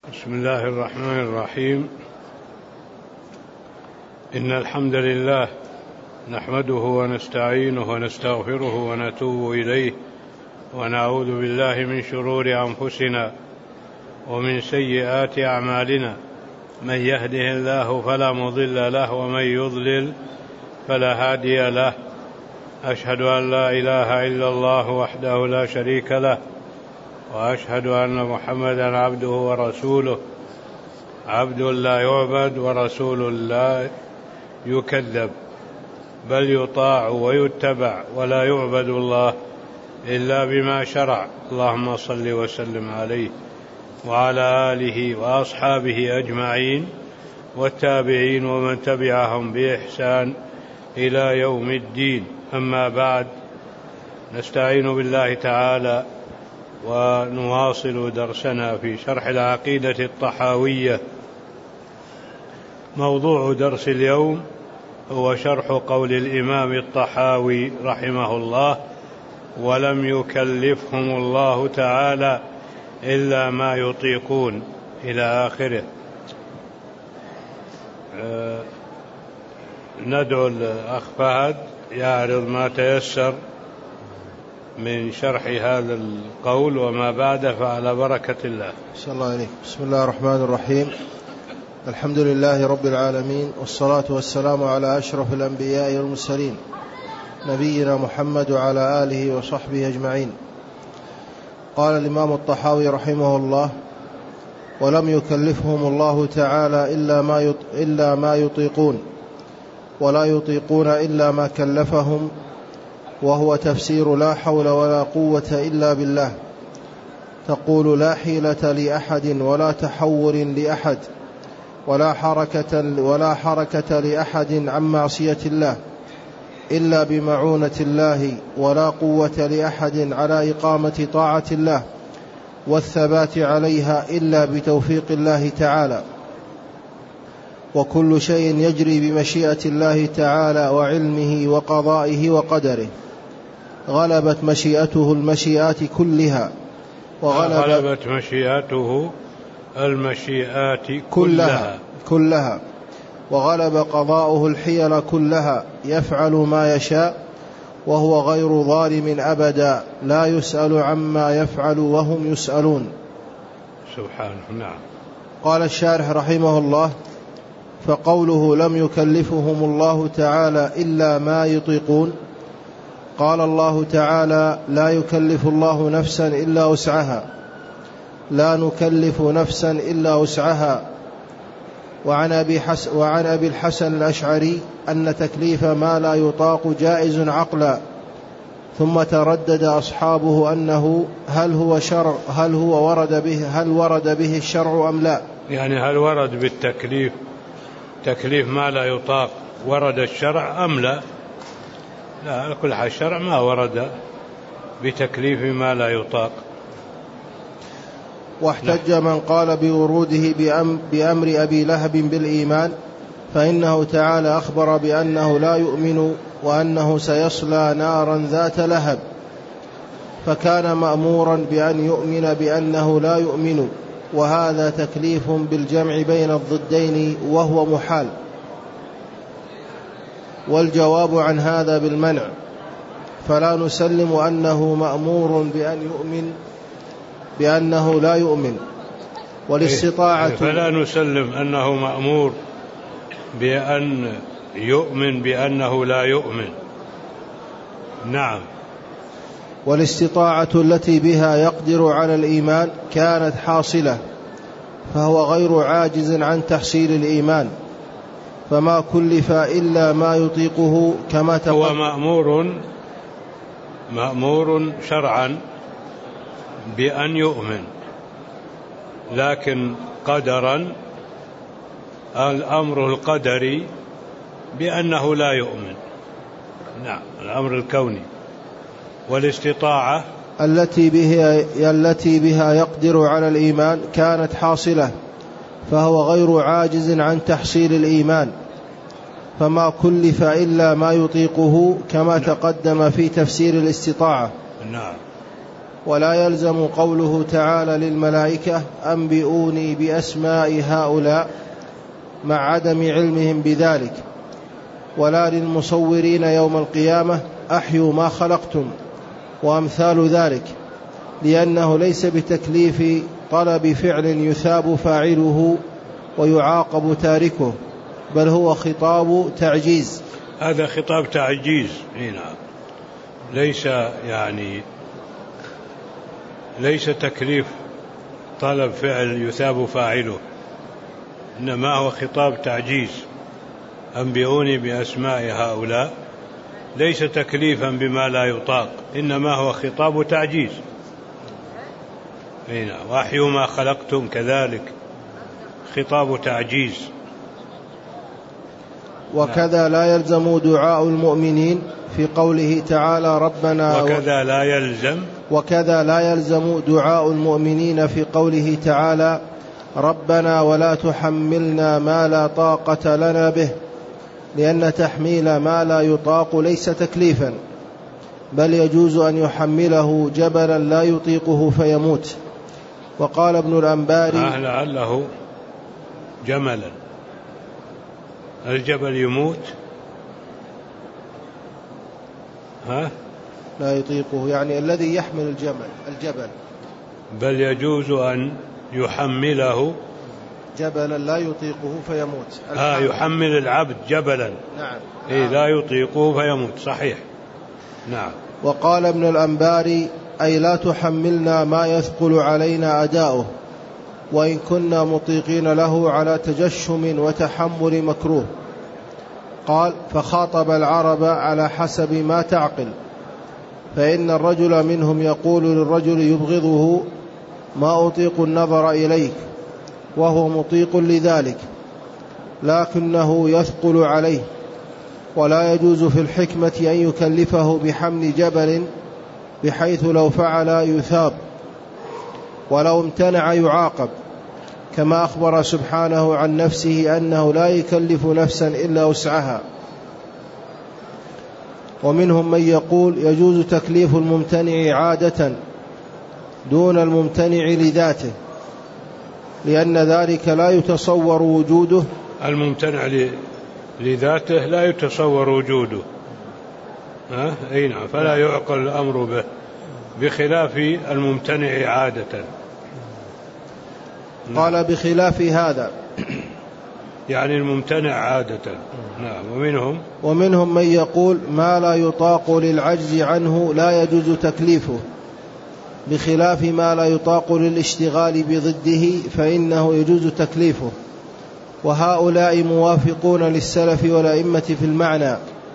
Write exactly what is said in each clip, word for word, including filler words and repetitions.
بسم الله الرحمن الرحيم. إن الحمد لله نحمده ونستعينه ونستغفره ونتوب إليه ونعوذ بالله من شرور أنفسنا ومن سيئات أعمالنا، من يهده الله فلا مضل له ومن يضلل فلا هادي له. أشهد أن لا إله إلا الله وحده لا شريك له، وأشهد أن محمدا عبده ورسوله، عبد لا يعبد ورسول لا يكذب، بل يطاع ويتبع ولا يعبد الله إلا بما شرع. اللهم صل وسلم عليه وعلى آله وأصحابه أجمعين والتابعين ومن تبعهم بإحسان إلى يوم الدين. أما بعد، نستعين بالله تعالى ونواصل درسنا في شرح العقيدة الطحاوية. موضوع درس اليوم هو شرح قول الإمام الطحاوي رحمه الله: ولم يكلفهم الله تعالى إلا ما يطيقون، إلى آخره. أه ندعو الأخ فهد يعرض ما تيسر من شرح هذا القول وما بعده، فعلى بركة الله. صلى الله عليه. بسم الله الرحمن الرحيم. الحمد لله رب العالمين، والصلاة والسلام على أشرف الأنبياء والمرسلين، نبينا محمد وعلى آله وصحبه أجمعين. قال الإمام الطحاوي رحمه الله: ولم يكلفهم الله تعالى إلا ما إلا ما يطيقون، ولا يطيقون إلا ما كلفهم، وهو تفسير لا حول ولا قوة إلا بالله. تقول: لا حيلة لأحد ولا تحور لأحد ولا حركة, ولا حركة لأحد عن معصية الله إلا بمعونة الله، ولا قوة لأحد على إقامة طاعة الله والثبات عليها إلا بتوفيق الله تعالى. وكل شيء يجري بمشيئة الله تعالى وعلمه وقضائه وقدره. غلبت مشيئته المشيئات كلها وغلبت مشيئته المشيئات كلها, كلها وغلب قضاؤه الحيل كلها، يفعل ما يشاء وهو غير ظالم أبدا، لا يسأل عما يفعل وهم يسألون. سبحانه. نعم. قال الشارح رحمه الله: فقوله لم يكلفهم الله تعالى إلا ما يطيقون، قال الله تعالى: لا يكلف الله نفسا إلا وسعها، لا نكلف نفسا إلا وسعها. وعن أبي, حس وعن أبي الحسن الأشعري أن تكليف ما لا يطاق جائز عقلا، ثم تردد أصحابه أنه هل هو شرع هل هو ورد به هل ورد به الشرع أم لا. يعني هل ورد بالتكليف تكليف ما لا يطاق ورد الشرع أم لا؟ لا، كل حال الشرع ما ورد بتكليف ما لا يطاق. واحتج من قال بوروده بأمر أبي لهب بالإيمان، فإنه تعالى أخبر بأنه لا يؤمن وأنه سيصلى نارا ذات لهب، فكان مأمورا بأن يؤمن بأنه لا يؤمن، وهذا تكليف بالجمع بين الضدين وهو محال. والجواب عن هذا بالمنع، فلا نسلم أنه مأمور بأن يؤمن بأنه لا يؤمن. والاستطاعة فلا نسلم أنه مأمور بأن يؤمن بأنه لا يؤمن. نعم. والاستطاعة التي بها يقدر على الإيمان كانت حاصلة، فهو غير عاجز عن تحصيل الإيمان، فما كلف إلا ما يطيقه كما تقدم. هو مأمور مأمور شرعا بأن يؤمن، لكن قدرا الأمر القدري بأنه لا يؤمن. نعم، الأمر الكوني. والاستطاعة التي بها, التي بها يقدر على الإيمان كانت حاصلة، فهو غير عاجز عن تحصيل الإيمان، فما كلف إلا ما يطيقه كما تقدم في تفسير الاستطاعة. نعم. ولا يلزم قوله تعالى للملائكة أنبئوني بأسماء هؤلاء مع عدم علمهم بذلك، ولا للمصورين يوم القيامة أحيوا ما خلقتم وأمثال ذلك، لأنه ليس بتكليف طلب فعل يثاب فاعله ويعاقب تاركه، بل هو خطاب تعجيز. هذا خطاب تعجيز هنا، ليس يعني ليس تكليف طلب فعل يثاب فاعله، إنما هو خطاب تعجيز. أنبئوني بأسماء هؤلاء ليس تكليفا بما لا يطاق، إنما هو خطاب تعجيز. هنا وأحيوا ما خلقتم كذلك خطاب تعجيز. وكذا لا يلزم دعاء المؤمنين في قوله تعالى ربنا وكذا لا يلزم وكذا لا يلزم دعاء المؤمنين في قوله تعالى ربنا ولا تحملنا ما لا طاقة لنا به، لأن تحميل ما لا يطاق ليس تكليفا، بل يجوز أن يحمله جبلا لا يطيقه فيموت. وقال ابن الأنباري لعله جملا، الجبل يموت ها لا يطيقه، يعني الذي يحمل الجمل الجبل، بل يجوز أن يحمله جبلا لا يطيقه فيموت. آه يحمل العبد جبلا نعم. إيه لا يطيقه فيموت، صحيح. نعم. وقال ابن الأنباري أي لا تحملنا ما يثقل علينا أداؤه، وإن كنا مطيقين له على تجشم وتحمل مكروه. قال فخاطب العرب على حسب ما تعقل، فإن الرجل منهم يقول للرجل يبغضه ما أطيق النظر إليك، وهو مطيق لذلك لكنه يثقل عليه، ولا يجوز في الحكمة أن يكلفه بحمل جبل بحيث لو فعل يثاب ولو امتنع يعاقب، كما أخبر سبحانه عن نفسه أنه لا يكلف نفسا إلا وسعها. ومنهم من يقول يجوز تكليف الممتنع عادة دون الممتنع لذاته، لأن ذلك لا يتصور وجوده. الممتنع لذاته لا يتصور وجوده، ها أي نعم، فلا يعقل الأمر به، بخلاف الممتنع عادة. قال بخلاف هذا يعني الممتنع عادة. نعم. ومنهم ومنهم من يقول ما لا يطاق للعجز عنه لا يجوز تكليفه، بخلاف ما لا يطاق للاشتغال بضده فإنه يجوز تكليفه. وهؤلاء موافقون للسلف والأئمة في المعنى،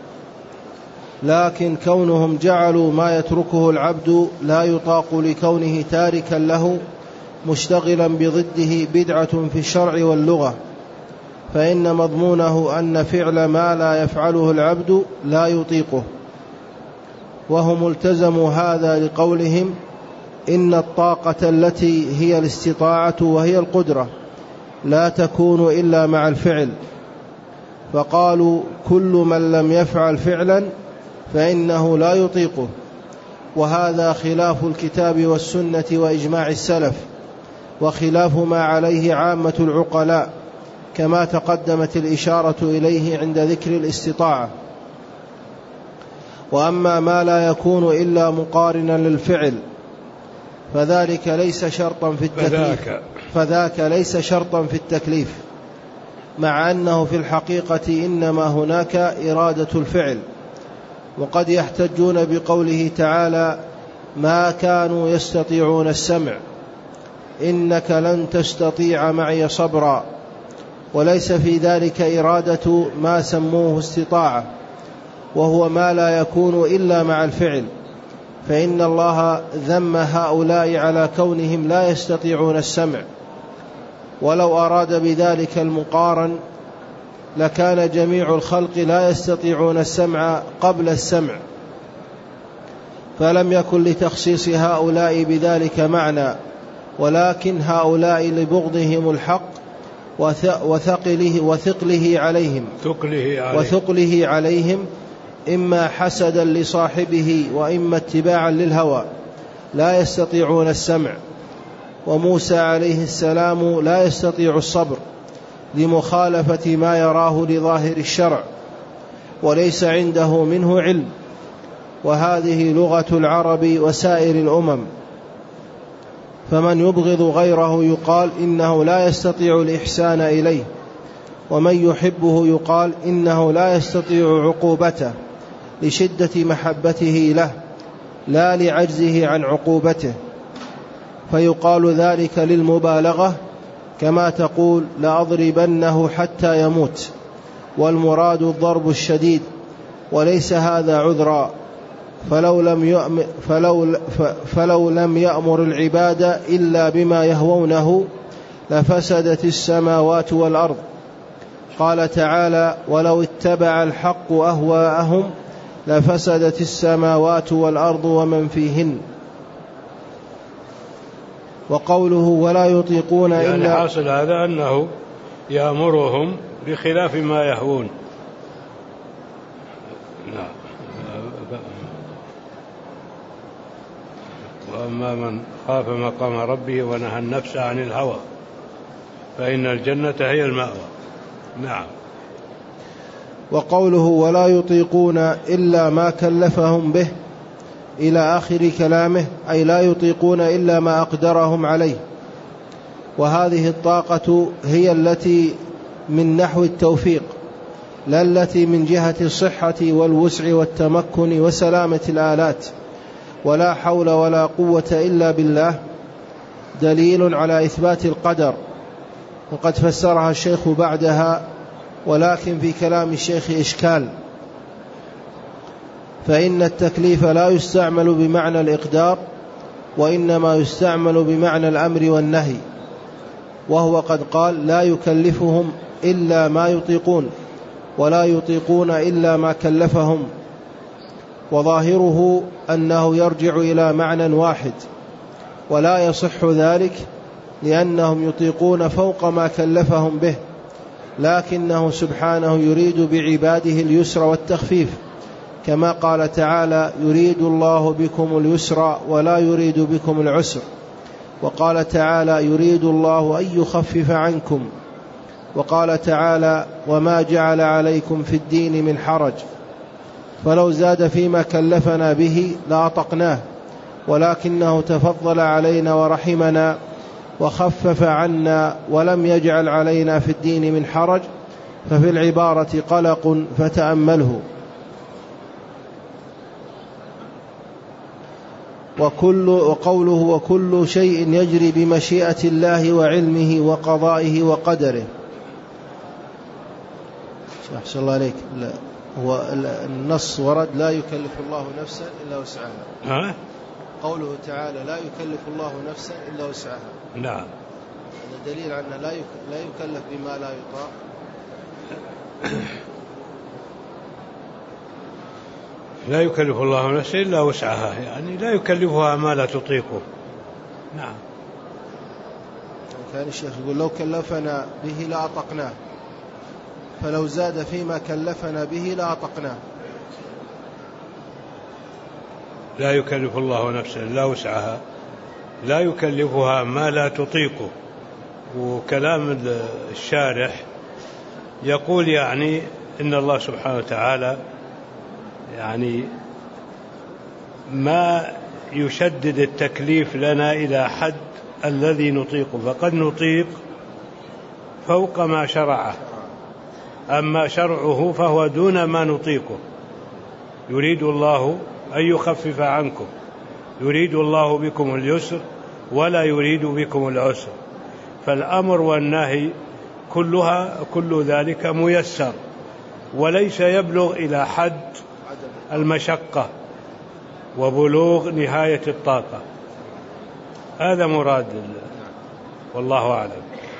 لكن كونهم جعلوا ما يتركه العبد لا يطاق لكونه تاركا له مشتغلا بضده بدعة في الشرع واللغة، فإن مضمونه أن فعل ما لا يفعله العبد لا يطيقه. وهم التزموا هذا لقولهم إن الطاقة التي هي الاستطاعة وهي القدرة لا تكون إلا مع الفعل، فقالوا كل من لم يفعل فعلا فإنه لا يطيقه، وهذا خلاف الكتاب والسنة وإجماع السلف، وخلاف ما عليه عامة العقلاء، كما تقدمت الإشارة إليه عند ذكر الاستطاعة. وأما ما لا يكون إلا مقارنا للفعل فذلك ليس شرطا في التكليف فذاك ليس شرطا في التكليف، مع أنه في الحقيقة إنما هناك إرادة الفعل. وقد يحتجون بقوله تعالى ما كانوا يستطيعون السمع إنك لن تستطيع معي صبرا، وليس في ذلك إرادة ما سموه استطاعة، وهو ما لا يكون إلا مع الفعل، فإن الله ذم هؤلاء على كونهم لا يستطيعون السمع. ولو أراد بذلك المقارن لكان جميع الخلق لا يستطيعون السمع قبل السمع، فلم يكن لتخصيص هؤلاء بذلك معنى، ولكن هؤلاء لبغضهم الحق وثقله, وثقله عليهم وثقله عليهم إما حسدا لصاحبه وإما اتباعا للهوى، لا يستطيعون السمع، وموسى عليه السلام لا يستطيع الصبر لمخالفة ما يراه لظاهر الشرع وليس عنده منه علم، وهذه لغة العرب وسائر الأمم، فمن يبغض غيره يقال إنه لا يستطيع الإحسان إليه، ومن يحبه يقال إنه لا يستطيع عقوبته لشدة محبته له لا لعجزه عن عقوبته، فيقال ذلك للمبالغة، كما تقول لأضربنه حتى يموت، والمراد الضرب الشديد، وليس هذا عذرا، فلو لم يؤمر, فلو فلو لم يأمر العباد إلا بما يهوونه لفسدت السماوات والأرض. قال تعالى: ولو اتبع الحق أهواءهم لفسدت السماوات والأرض ومن فيهن. وقوله ولا يطيقون يعني إلا حاصل هذا أنه يأمرهم بخلاف ما يهون. نعم. وأما من خاف مقام ربه ونهى النفس عن الهوى فإن الجنة هي المأوى. نعم. وقوله ولا يطيقون إلا ما كلفهم به إلى آخر كلامه، أي لا يطيقون إلا ما أقدرهم عليه، وهذه الطاقة هي التي من نحو التوفيق، لا التي من جهة الصحة والوسع والتمكن وسلامة الآلات. ولا حول ولا قوة إلا بالله دليل على إثبات القدر، وقد فسرها الشيخ بعدها، ولكن في كلام الشيخ إشكال، فإن التكليف لا يستعمل بمعنى الإقدار، وإنما يستعمل بمعنى الأمر والنهي، وهو قد قال لا يكلفهم إلا ما يطيقون، ولا يطيقون إلا ما كلفهم، وظاهره أنه يرجع إلى معنى واحد، ولا يصح ذلك لأنهم يطيقون فوق ما كلفهم به، لكنه سبحانه يريد بعباده اليسر والتخفيف، كما قال تعالى: يريد الله بكم اليسر ولا يريد بكم العسر. وقال تعالى: يريد الله أن يخفف عنكم. وقال تعالى: وما جعل عليكم في الدين من حرج. فلو زاد فيما كلفنا به لأطقناه، ولكنه تفضل علينا ورحمنا وخفف عنا ولم يجعل علينا في الدين من حرج، ففي العبارة قلق فتأمله. وكل وقوله وكل شيء يجري بمشيئة الله وعلمه وقضائه وقدره. أحسن الله عليك. لا هو النص ورد لا يكلف الله نفسا إلا وسعها. ها؟ قوله تعالى لا يكلف الله نفسا إلا وسعها. نعم. هذا دليل على أن لا لا يكلف بما لا يطاق. لا يكلف الله نفسا إلا وسعها، يعني لا يكلفها ما لا تطيقه. نعم. كان الشيخ يقول لو كلفنا به لأطقناه، فلو زاد فيما كلفنا به لأطقناه. لا يكلف الله نفسا إلا وسعها، لا يكلفها ما لا تطيقه. وكلام الشارح يقول يعني إن الله سبحانه وتعالى يعني ما يشدد التكليف لنا إلى حد الذي نطيقه، فقد نطيق فوق ما شرعه، أما شرعه فهو دون ما نطيقه. يريد الله أن يخفف عنكم، يريد الله بكم اليسر ولا يريد بكم العسر، فالأمر والنهي كلها كل ذلك ميسر، وليس يبلغ إلى حد المشقة وبلوغ نهاية الطاقة. هذا مراد الله والله أعلم.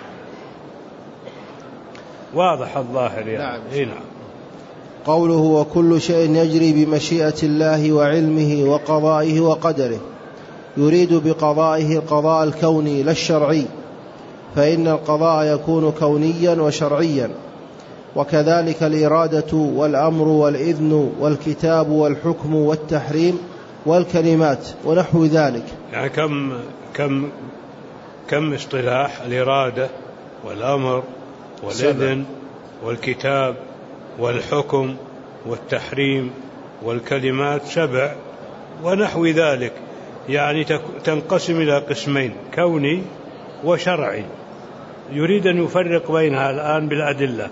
واضح الظاهر يعني. نعم. إيه نعم. قوله وكل شيء يجري بمشيئة الله وعلمه وقضائه وقدره، يريد بقضائه القضاء الكوني لا الشرعي، فإن القضاء يكون كونيا وشرعيا، وكذلك الإرادة والأمر والإذن والكتاب والحكم والتحريم والكلمات ونحو ذلك. يعني كم كم كم اصطلاح: الإرادة والأمر والإذن والكتاب والحكم والتحريم والكلمات، سبع ونحو ذلك. يعني تنقسم إلى قسمين: كوني وشرعي. يريد أن يفرق بينها الآن بالأدلة.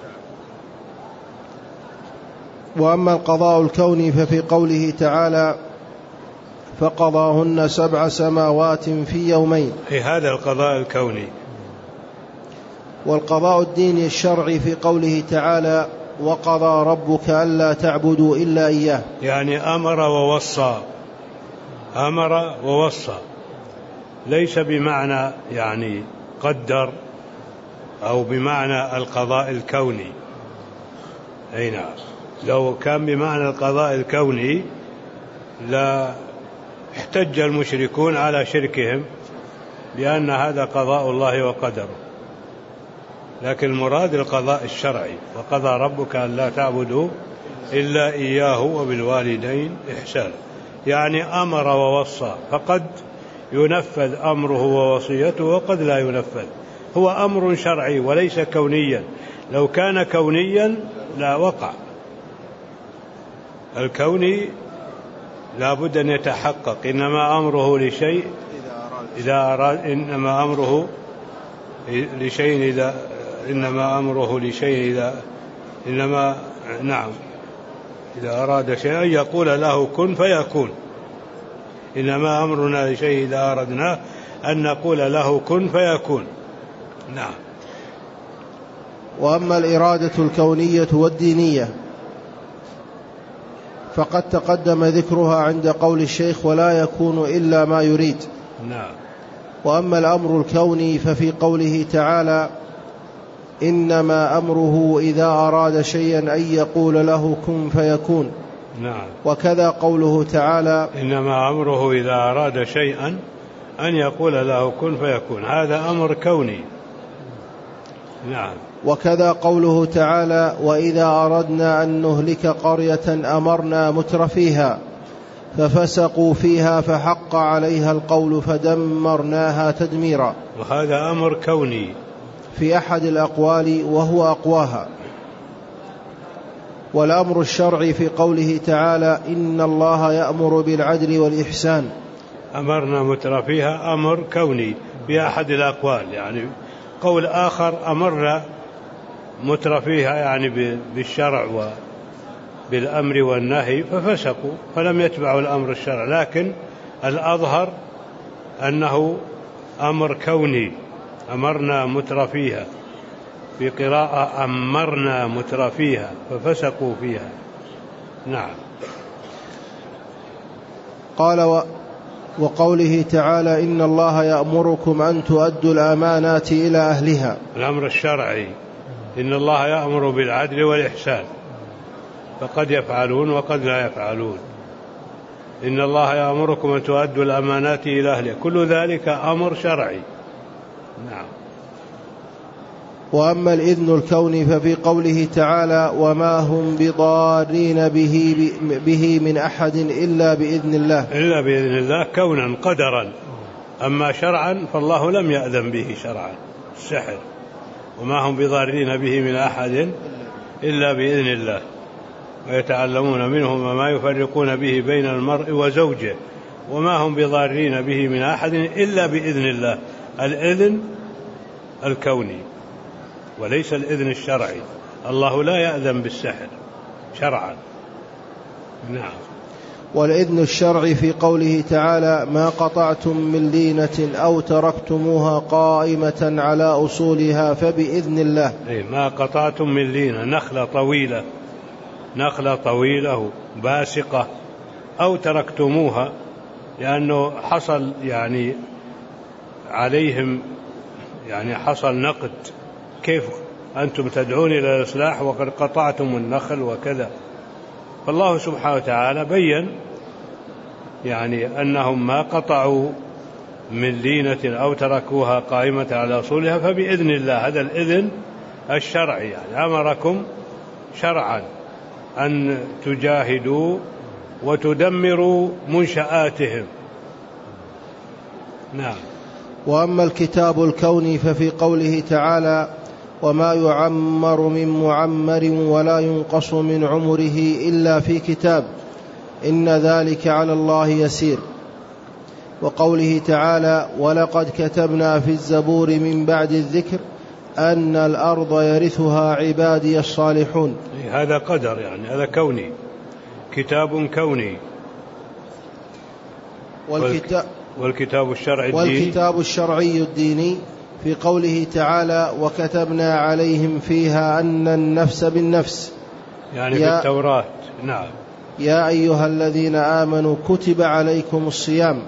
وأما القضاء الكوني ففي قوله تعالى: فقضاهن سبع سماوات في يومين، هذا القضاء الكوني. والقضاء الديني الشرعي في قوله تعالى: وقضى ربك ألا تعبدوا إلا إياه، يعني أمر ووصى، أمر ووصى، ليس بمعنى يعني قدر أو بمعنى القضاء الكوني. أي نعم، لو كان بمعنى القضاء الكوني لا احتج المشركون على شركهم بأن هذا قضاء الله وقدره، لكن المراد القضاء الشرعي: وقضى ربك ألا تعبدوا إلا إياه وبالوالدين إحسانا. يعني أمر ووصى، فقد ينفذ أمره ووصيته وقد لا ينفذ. هو أمر شرعي وليس كونيا، لو كان كونيا لا وقع. الكوني لا بد أن يتحقق، إنما أمره لشيء إذا أراد، إنما أمره لشيء إذا إنما أمره لشيء إذا إنما نعم إذا أراد شيئا يقول له كن فيكون. إنما أمرنا لشيء إذا أردنا أن نقول له كن فيكون. نعم. وأما الإرادة الكونية والدينية فقد تقدم ذكرها عند قول الشيخ: ولا يكون إلا ما يريد. نعم. وأما الأمر الكوني ففي قوله تعالى: إنما أمره إذا أراد شيئا أن يقول له كن فيكون. نعم. وكذا قوله تعالى: إنما أمره إذا أراد شيئا أن يقول له كن فيكون، هذا أمر كوني. نعم. وكذا قوله تعالى: وإذا أردنا أن نهلك قرية أمرنا مترفيها ففسقوا فيها فحق عليها القول فدمرناها تدميرا. وهذا أمر كوني في أحد الأقوال وهو أقواها. والأمر الشرعي في قوله تعالى: إن الله يأمر بالعدل والإحسان، أمرنا مترفيها أمر كوني بأحد الأقوال. يعني قول آخر: أمرنا مترفيها يعني بالشرع وبالأمر والنهي ففسقوا فلم يتبعوا الأمر الشرع، لكن الأظهر أنه أمر كوني. أمرنا مترفيها، في قراءة أمرنا مترفيها ففسقوا فيها. نعم. قال و وقوله تعالى: إن الله يأمركم أن تؤدوا الأمانات إلى أهلها، الأمر الشرعي: إن الله يأمر بالعدل والإحسان، فقد يفعلون وقد لا يفعلون. إن الله يأمركم أن تؤدوا الأمانات إلى أهلها، كل ذلك أمر شرعي. نعم. وأما الإذن الكوني ففي قوله تعالى: وما هم بضارين به, به من أحد إلا بإذن الله، إلا بإذن الله كونا قدرا. أما شرعا فالله لم يأذن به شرعا، السحر. وما هم بضارين به من أحد إلا بإذن الله ويتعلمون منهما ما يفرقون به بين المرء وزوجه وما هم بضارين به من أحد إلا بإذن الله. الإذن الكوني وليس الإذن الشرعي. الله لا يأذن بالسحر شرعا. نعم. والإذن الشرعي في قوله تعالى: ما قطعتم من لينة أو تركتموها قائمة على أصولها فبإذن الله. أي ما قطعتم من لينة، نخلة طويلة، نخلة طويلة باسقة، أو تركتموها لأنه حصل يعني عليهم يعني حصل نقد، كيف أنتم تدعون إلى الإصلاح وقد قطعتم النخل وكذا. فالله سبحانه وتعالى بيّن يعني أنهم ما قطعوا من لينة أو تركوها قائمة على أصولها فبإذن الله. هذا الإذن الشرعي، يعني أمركم شرعا أن تجاهدوا وتدمر منشآتهم. نعم. وأما الكتاب الكوني ففي قوله تعالى وما يعمر من معمر ولا ينقص من عمره إلا في كتاب إن ذلك على الله يسير. وقوله تعالى ولقد كتبنا في الزبور من بعد الذكر أن الأرض يرثها عبادي الصالحون. هذا قدر، يعني هذا كوني، كتاب كوني. والكتاب, والكتاب الشرعي الديني والكتاب الشرعي الديني في قوله تعالى وكتبنا عليهم فيها أن النفس بالنفس، يعني في التوراة. نعم. يا أيها الذين آمنوا كتب عليكم الصيام.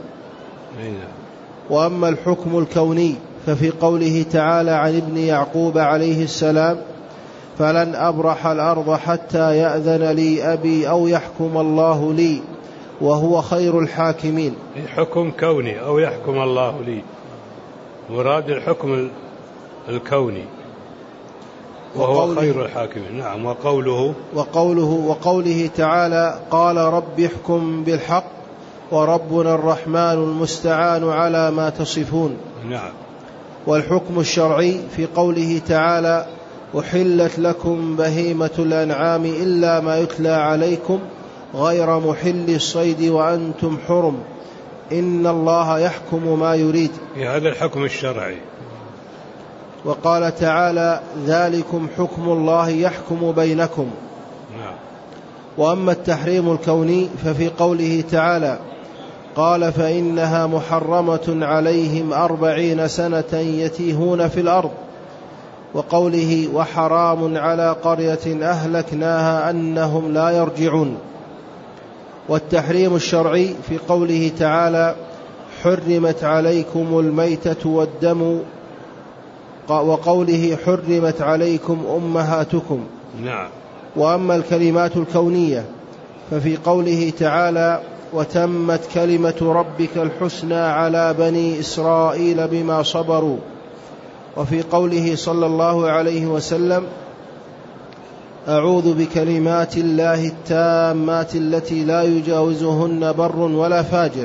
وأما الحكم الكوني ففي قوله تعالى عن ابن يعقوب عليه السلام فلن أبرح الأرض حتى يأذن لي أبي أو يحكم الله لي وهو خير الحاكمين. حكم كوني أو يحكم الله لي، مراد الحكم الكوني وهو خير الحاكمين. نعم. وقوله وقوله وقوله تعالى قال رب احكم بالحق وربنا الرحمن المستعان على ما تصفون. نعم. والحكم الشرعي في قوله تعالى أحلت لكم بهيمة الأنعام إلا ما يتلى عليكم غير محل الصيد وأنتم حرم إن الله يحكم ما يريد. هذا الحكم الشرعي. وقال تعالى ذلكم حكم الله يحكم بينكم. نعم. وأما التحريم الكوني ففي قوله تعالى قال فإنها محرمة عليهم أربعين سنة يتيهون في الأرض. وقوله وحرام على قرية أهلكناها أنهم لا يرجعون. والتحريم الشرعي في قوله تعالى حرمت عليكم الميتة والدم وقوله حرمت عليكم أمهاتكم. نعم. وأما الكلمات الكونية ففي قوله تعالى وتمت كلمة ربك الحسنى على بني إسرائيل بما صبروا. وفي قوله صلى الله عليه وسلم أعوذ بكلمات الله التامات التي لا يجاوزهن بر ولا فاجر.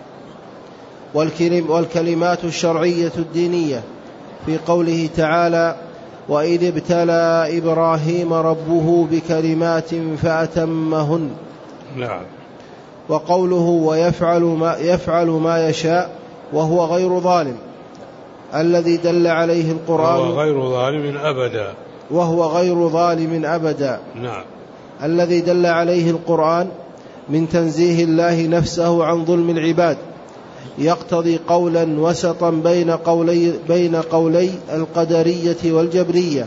والكلمات الشرعية الدينية في قوله تعالى وإذ ابتلى إبراهيم ربه بكلمات فأتمهن. نعم. وقوله ويفعل ما, يفعل ما يشاء وهو غير ظالم الذي دل عليه القرآن وهو غير ظالم أبدا وهو غير ظالم أبدا. نعم. الذي دل عليه القرآن من تنزيه الله نفسه عن ظلم العباد يقتضي قولا وسطا بين قولي, بين قولي القدرية والجبرية.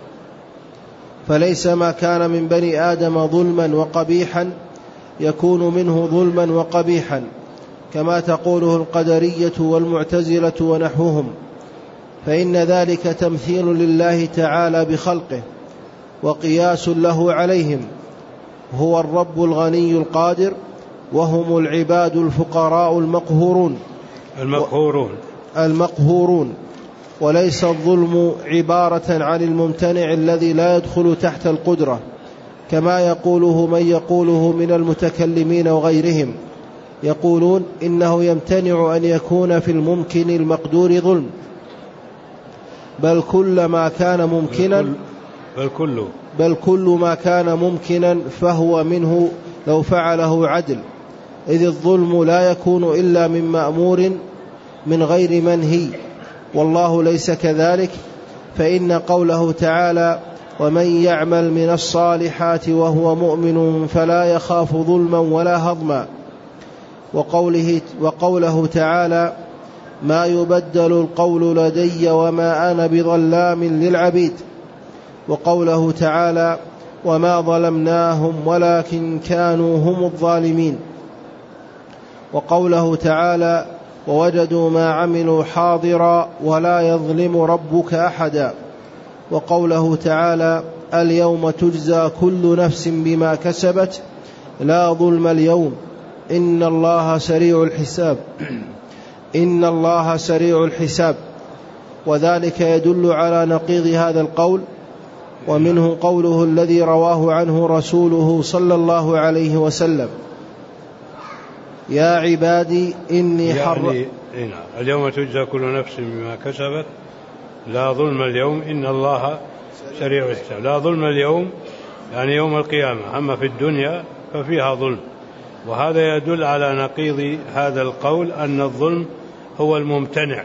فليس ما كان من بني آدم ظلما وقبيحا يكون منه ظلما وقبيحا كما تقوله القدرية والمعتزلة ونحوهم، فإن ذلك تمثيل لله تعالى بخلقه وقياس له عليهم. هو الرب الغني القادر وهم العباد الفقراء المقهورون المقهورون المقهورون وليس الظلم عبارة عن الممتنع الذي لا يدخل تحت القدرة كما يقوله من يقوله من المتكلمين وغيرهم، يقولون إنه يمتنع أن يكون في الممكن المقدور ظلم، بل كل ما كان ممكنا بل كل, بل كل ما كان ممكنا فهو منه لو فعله عدل، إذ الظلم لا يكون إلا من مأمور من غير منهي، والله ليس كذلك. فإن قوله تعالى ومن يعمل من الصالحات وهو مؤمن فلا يخاف ظلما ولا هضما، وقوله, وقوله تعالى ما يبدل القول لدي وما أنا بظلام للعبيد، وقوله تعالى وما ظلمناهم ولكن كانوا هم الظالمين، وقوله تعالى ووجدوا ما عملوا حاضرا ولا يظلم ربك أحدا، وقوله تعالى اليوم تجزى كل نفس بما كسبت لا ظلم اليوم إن الله سريع الحساب إن الله سريع الحساب. وذلك يدل على نقيض هذا القول، ومنه قوله الذي رواه عنه رسوله صلى الله عليه وسلم يا عبادي إني يعني حرم اليوم تجزى كل نفس بما كسبت لا ظلم اليوم إن الله سريع الحساب. لا ظلم اليوم يعني يوم القيامة، أما في الدنيا ففيها ظلم. وهذا يدل على نقيض هذا القول أن الظلم هو الممتنع.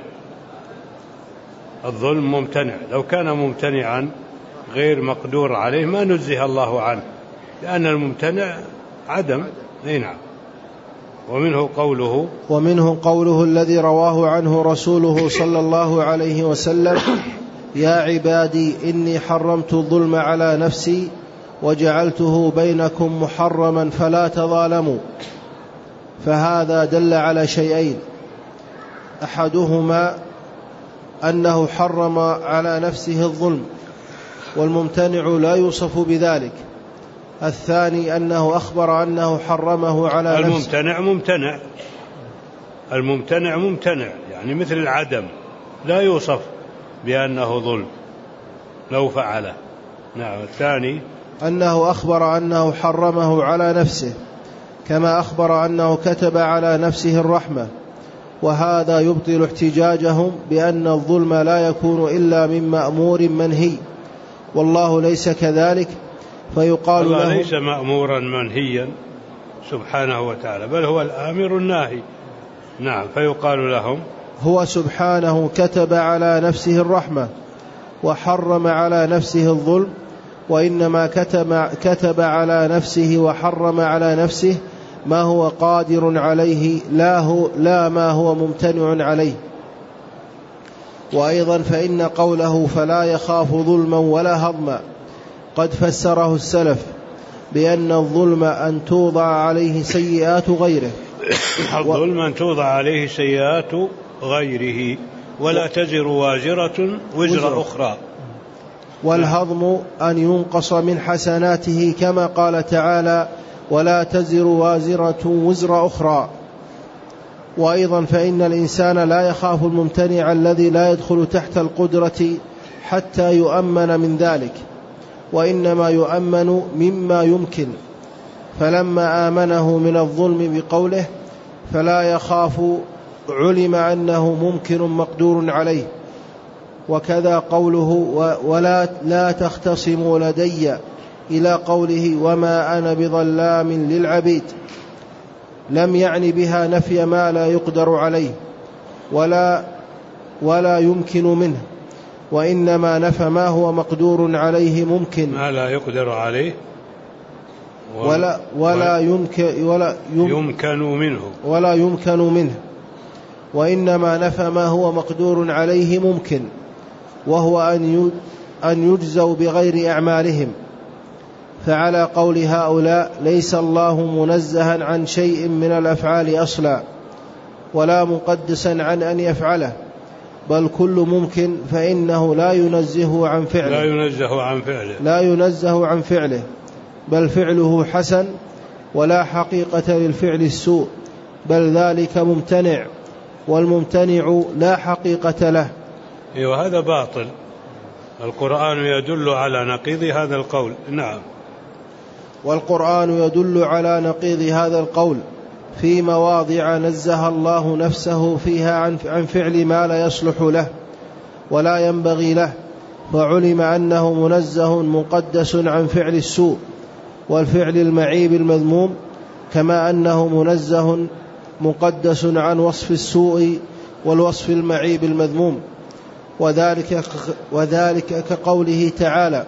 الظلم ممتنع، لو كان ممتنعا غير مقدور عليه ما نزه الله عنه، لأن الممتنع عدم. نعم. ومنه قوله ومنه قوله الذي رواه عنه رسوله صلى الله عليه وسلم يا عبادي إني حرمت الظلم على نفسي وجعلته بينكم محرما فلا تظالموا. فهذا دل على شيئين: أحدهما أنه حرم على نفسه الظلم والممتنع لا يوصف بذلك. الثاني أنه أخبر أنه حرمه على نفسه. الممتنع ممتنع الممتنع ممتنع يعني مثل العدم، لا يوصف بأنه ظلم لو فعله. نعم. الثاني أنه أخبر أنه حرمه على نفسه، كما أخبر أنه كتب على نفسه الرحمة، وهذا يبطل احتجاجهم بأن الظلم لا يكون إلا من مأمور منهي، والله ليس كذلك. فيقال الله له ليس مأمورا منهيا سبحانه وتعالى، بل هو الآمر الناهي. نعم. فيقال لهم هو سبحانه كتب على نفسه الرحمة وحرم على نفسه الظلم، وإنما كتب, كتب على نفسه وحرم على نفسه ما هو قادر عليه، لا, هو لا ما هو ممتنع عليه. وأيضا فإن قوله فلا يخاف ظلما ولا هضما قد فسره السلف بأن الظلم أن توضع عليه سيئات غيره. الظلم أن توضع عليه سيئات غيره ولا تزر وازرة وزر أخرى. والهضم أن ينقص من حسناته كما قال تعالى ولا تزر وازرة وزر أخرى. وأيضا فإن الإنسان لا يخاف الممتنع الذي لا يدخل تحت القدرة حتى يؤمن من ذلك، وإنما يؤمن مما يمكن. فلما آمنه من الظلم بقوله فلا يخاف علم أنه ممكن مقدور عليه. وكذا قوله ولا لا تختصموا لدي إلى قوله وما أنا بظلام للعبيد، لم يعني بها نفي ما لا يقدر عليه ولا, ولا يمكن منه، وإنما نفى ما هو مقدور عليه ممكن. ما لا يقدر عليه و... ولا, ولا, يمكن ولا يم... يمكن منه ولا يمكن منه، وإنما نفى ما هو مقدور عليه ممكن، وهو أن يجزوا بغير أعمالهم. فعلى قول هؤلاء ليس الله منزها عن شيء من الأفعال أصلا ولا مقدسا عن أن يفعله، بل كل ممكن فإنه لا ينزه عن فعله لا ينزه عن فعله لا ينزه عن فعله بل فعله حسن، ولا حقيقة للفعل السوء، بل ذلك ممتنع، والممتنع لا حقيقة له. وهذا باطل. القرآن يدل على نقيض هذا القول. نعم. والقرآن يدل على نقيض هذا القول في مواضع نزه الله نفسه فيها عن فعل ما لا يصلح له ولا ينبغي له، فعلم أنه منزه مقدس عن فعل السوء والفعل المعيب المذموم، كما أنه منزه مقدس عن وصف السوء والوصف المعيب المذموم. وذلك, وذلك كقوله تعالى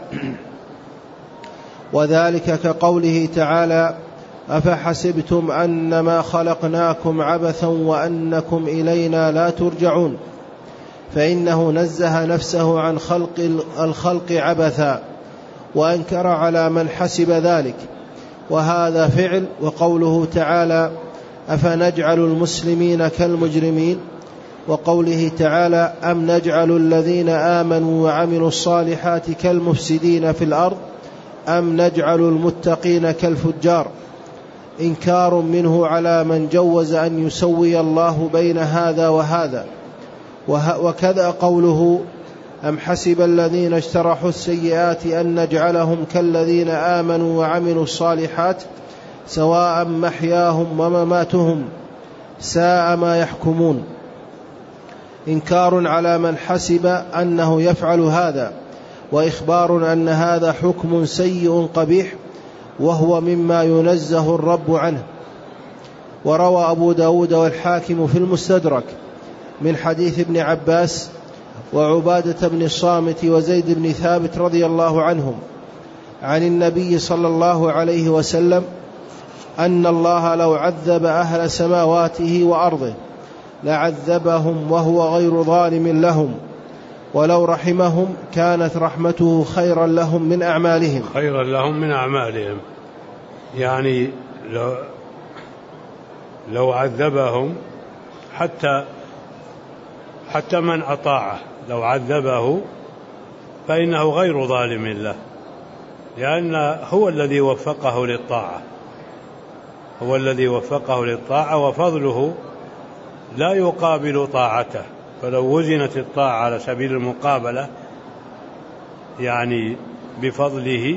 وذلك كقوله تعالى أفحسبتم أنما خلقناكم عبثا وأنكم إلينا لا ترجعون، فإنه نزه نفسه عن خلق الخلق عبثا وأنكر على من حسب ذلك، وهذا فعل. وقوله تعالى أفنجعل المسلمين كالمجرمين، وقوله تعالى أم نجعل الذين آمنوا وعملوا الصالحات كالمفسدين في الأرض أم نجعل المتقين كالفجار، إنكار منه على من جوز أن يسوي الله بين هذا وهذا. وكذا قوله أم حسب الذين اجترحوا السيئات أن نجعلهم كالذين آمنوا وعملوا الصالحات سواء محياهم ومماتهم ساء ما يحكمون. إنكار على من حسب أنه يفعل هذا، وإخبار أن هذا حكم سيء قبيح، وهو مما ينزه الرب عنه. وروى أبو داود والحاكم في المستدرك من حديث ابن عباس وعبادة بن الصامت وزيد بن ثابت رضي الله عنهم عن النبي صلى الله عليه وسلم أن الله لو عذب أهل سماواته وأرضه لعذبهم وهو غير ظالم لهم، ولو رحمهم كانت رحمته خيرا لهم من أعمالهم. خيرا لهم من أعمالهم، يعني لو, لو عذبهم حتى حتى من أطاعه لو عذبه فإنه غير ظالم له، لأن هو الذي وفقه للطاعة، هو الذي وفقه للطاعة، وفضله لا يقابل طاعته. فلو وزنت الطاعة على سبيل المقابلة يعني بفضله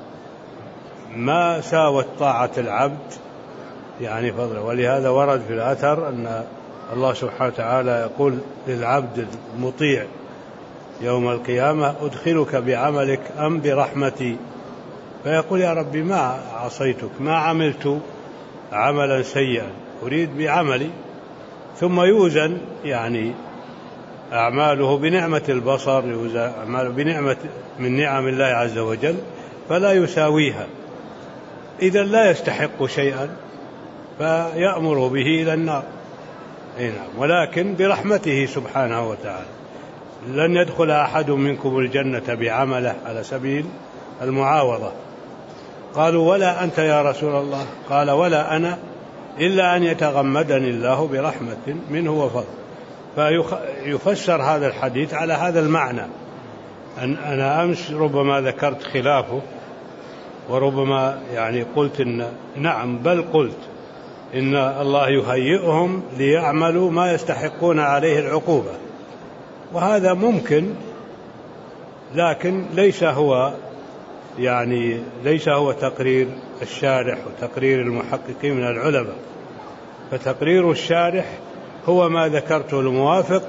ما ساوت طاعة العبد يعني فضله. ولهذا ورد في الأثر أن الله سبحانه وتعالى يقول للعبد المطيع يوم القيامة: أدخلك بعملك أم برحمتي؟ فيقول: يا ربي ما عصيتك، ما عملت عملا سيئا، أريد بعملي. ثم يوزن يعني أعماله بنعمة البصر، يوزن أعماله بنعمة من نعم الله عز وجل، فلا يساويها، إذا لا يستحق شيئا فيأمر به إلى النار. ولكن برحمته سبحانه وتعالى لن يدخل أحد منكم الجنة بعمله على سبيل المعاوضة. قالوا: ولا أنت يا رسول الله؟ قال: ولا أنا، إلا أن يتغمدني الله برحمة منه وفضل. فيفسر هذا الحديث على هذا المعنى. أن أنا أمس ربما ذكرت خلافه، وربما يعني قلت إن نعم، بل قلت إن الله يهيئهم ليعملوا ما يستحقون عليه العقوبة، وهذا ممكن، لكن ليس هو يعني ليس هو تقرير الشارح وتقرير المحققين من العلماء. فتقرير الشارح هو ما ذكرته الموافق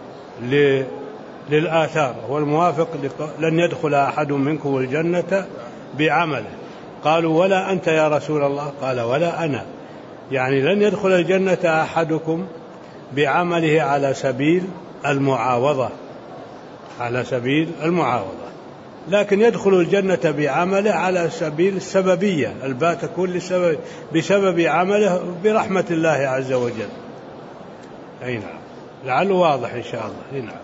للآثار، هو الموافق لن يدخل أحد منكم الجنة بعمله. قالوا: ولا أنت يا رسول الله؟ قال: ولا أنا، يعني لن يدخل الجنة أحدكم بعمله على سبيل المعاوضة، على سبيل المعاوضة، لكن يدخل الجنة بعمله على سبيل السببية، الباء تكون لسبب بسبب عمله برحمة الله عز وجل. أي نعم، لعله واضح إن شاء الله. أي نعم.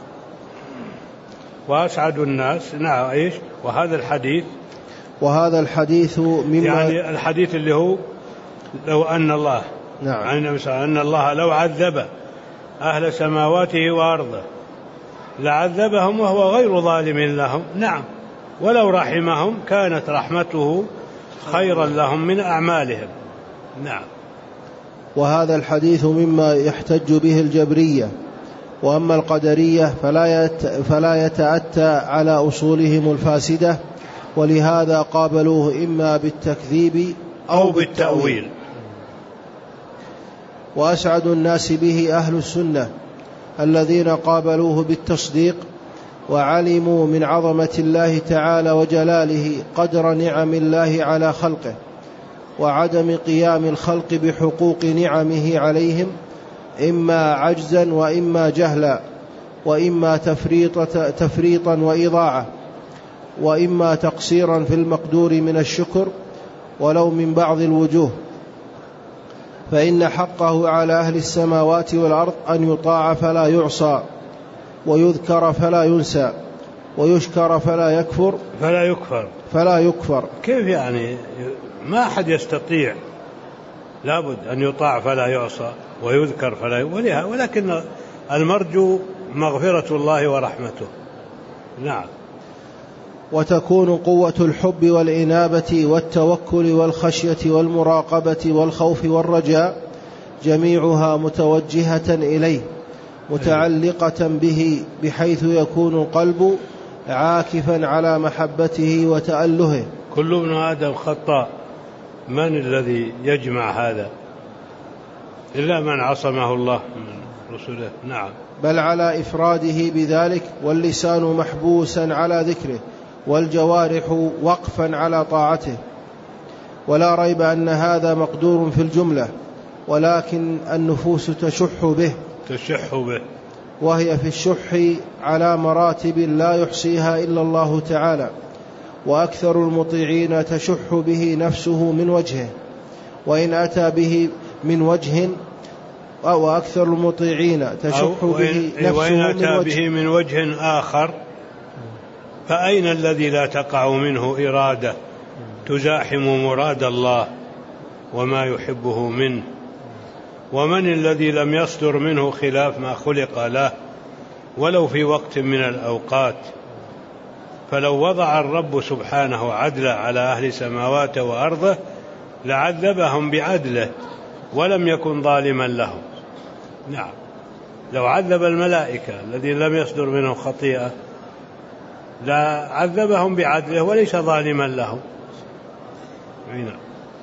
وأسعد الناس، نعم، إيش؟ وهذا الحديث وهذا الحديث مما يعني الحديث اللي هو لو أن الله نعم عن أن الله لو عذب أهل سماواته وأرضه لعذبهم وهو غير ظالم لهم، نعم، ولو رحمهم كانت رحمته خيرا لهم من أعمالهم، نعم. وهذا الحديث مما يحتج به الجبرية، وأما القدرية فلا يت فلا يتأتى على أصولهم الفاسدة، ولهذا قابلوه إما بالتكذيب أو بالتأويل. وأسعد الناس به أهل السنة الذين قابلوه بالتصديق، وعلموا من عظمة الله تعالى وجلاله قدر نعم الله على خلقه، وعدم قيام الخلق بحقوق نعمه عليهم، إما عجزا وإما جهلا، وإما تفريطا, تفريطا وإضاعة، وإما تقصيرا في المقدور من الشكر ولو من بعض الوجوه. فإن حقه على أهل السماوات والأرض أن يطاع فلا يعصى، ويذكر فلا ينسى، ويشكر فلا يكفر فلا يكفر فلا يكفر كيف يعني؟ ما أحد يستطيع، لابد أن يطاع فلا يعصى ويذكر فلا ولها، ولكن المرجو مغفرة الله ورحمته، نعم. وتكون قوة الحب والإنابة والتوكل والخشية والمراقبة والخوف والرجاء جميعها متوجهة إليه متعلقة به، بحيث يكون القلب عاكفا على محبته وتألهه. كل ابن آدم خطاء، من الذي يجمع هذا؟ إلا من عصمه الله من رسله. نعم. بل على إفراده بذلك، واللسان محبوسا على ذكره، والجوارح وقفا على طاعته. ولا ريب أن هذا مقدور في الجملة، ولكن النفوس تشح به تشح به وهي في الشح على مراتب لا يحصيها إلا الله تعالى. وأكثر المطيعين تشح به نفسه من وجهه، وإن أتى به من وجه أو أكثر المطيعين تشح به نفسه وإن أتى من وجه, به من وجه آخر، فأين الذي لا تقع منه إرادة تزاحم مراد الله وما يحبه منه؟ ومن الذي لم يصدر منه خلاف ما خلق له ولو في وقت من الأوقات؟ فلو وضع الرب سبحانه عدلا على أهل سماواته وأرضه لعذبهم بعدله ولم يكن ظالما لهم. نعم. لو عذب الملائكة الذين لم يصدر منهم خطيئة لعذبهم بعدله وليس ظالما لهم. نعم.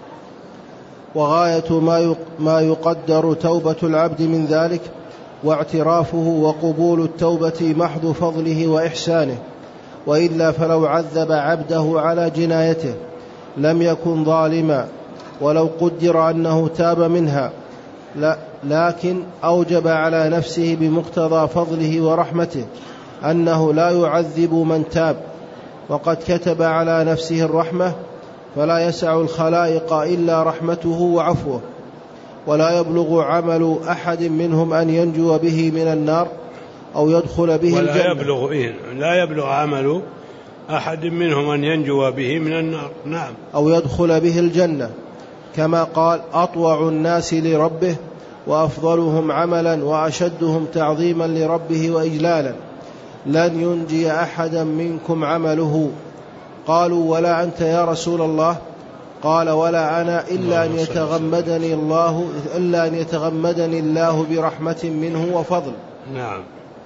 وغاية ما يقدر توبة العبد من ذلك واعترافه وقبول التوبة محض فضله وإحسانه، وإلا فلو عذب عبده على جنايته لم يكن ظالما ولو قدر أنه تاب منها، لا لكن أوجب على نفسه بمقتضى فضله ورحمته أنه لا يعذب من تاب، وقد كتب على نفسه الرحمة، فلا يسع الخلائق إلا رحمته وعفوه. ولا يبلغ عمل أحد منهم أن ينجو به من النار أو يدخل به ولا الجنة. يبلغ إيه؟ لا يبلغ عمل أحد منهم أن ينجو به من النار. نعم. أو يدخل به الجنة، كما قال: أطوع الناس لربه وأفضلهم عملا وأشدهم تعظيما لربه وإجلالا، لن ينجي أحدا منكم عمله. قالوا: ولا أنت يا رسول الله؟ قال: ولا أنا إلا أن يتغمدني الله إلا أن يتغمدني الله برحمة منه وفضل. نعم.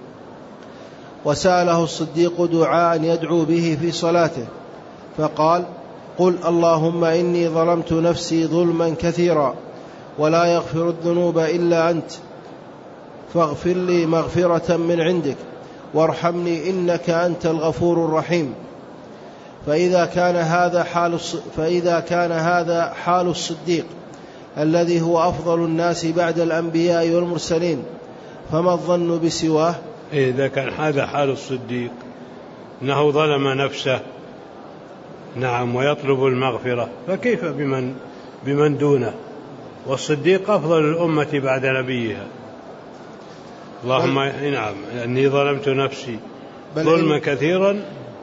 وسأله الصديق دعاء يدعو به في صلاته، فقال: قل اللهم إني ظلمت نفسي ظلما كثيرا ولا يغفر الذنوب إلا أنت، فاغفر لي مغفرة من عندك وارحمني إنك أنت الغفور الرحيم. فإذا كان هذا حال فإذا كان هذا حال الصديق الذي هو أفضل الناس بعد الأنبياء والمرسلين، فما الظن بسواه؟ إذا كان هذا حال الصديق أنه ظلم نفسه، نعم، ويطلب المغفرة، فكيف بمن بمن دونه؟ والصديق أفضل الأمة بعد نبيها. اللهم نعم إني ظلمت نفسي ظلما كثيرا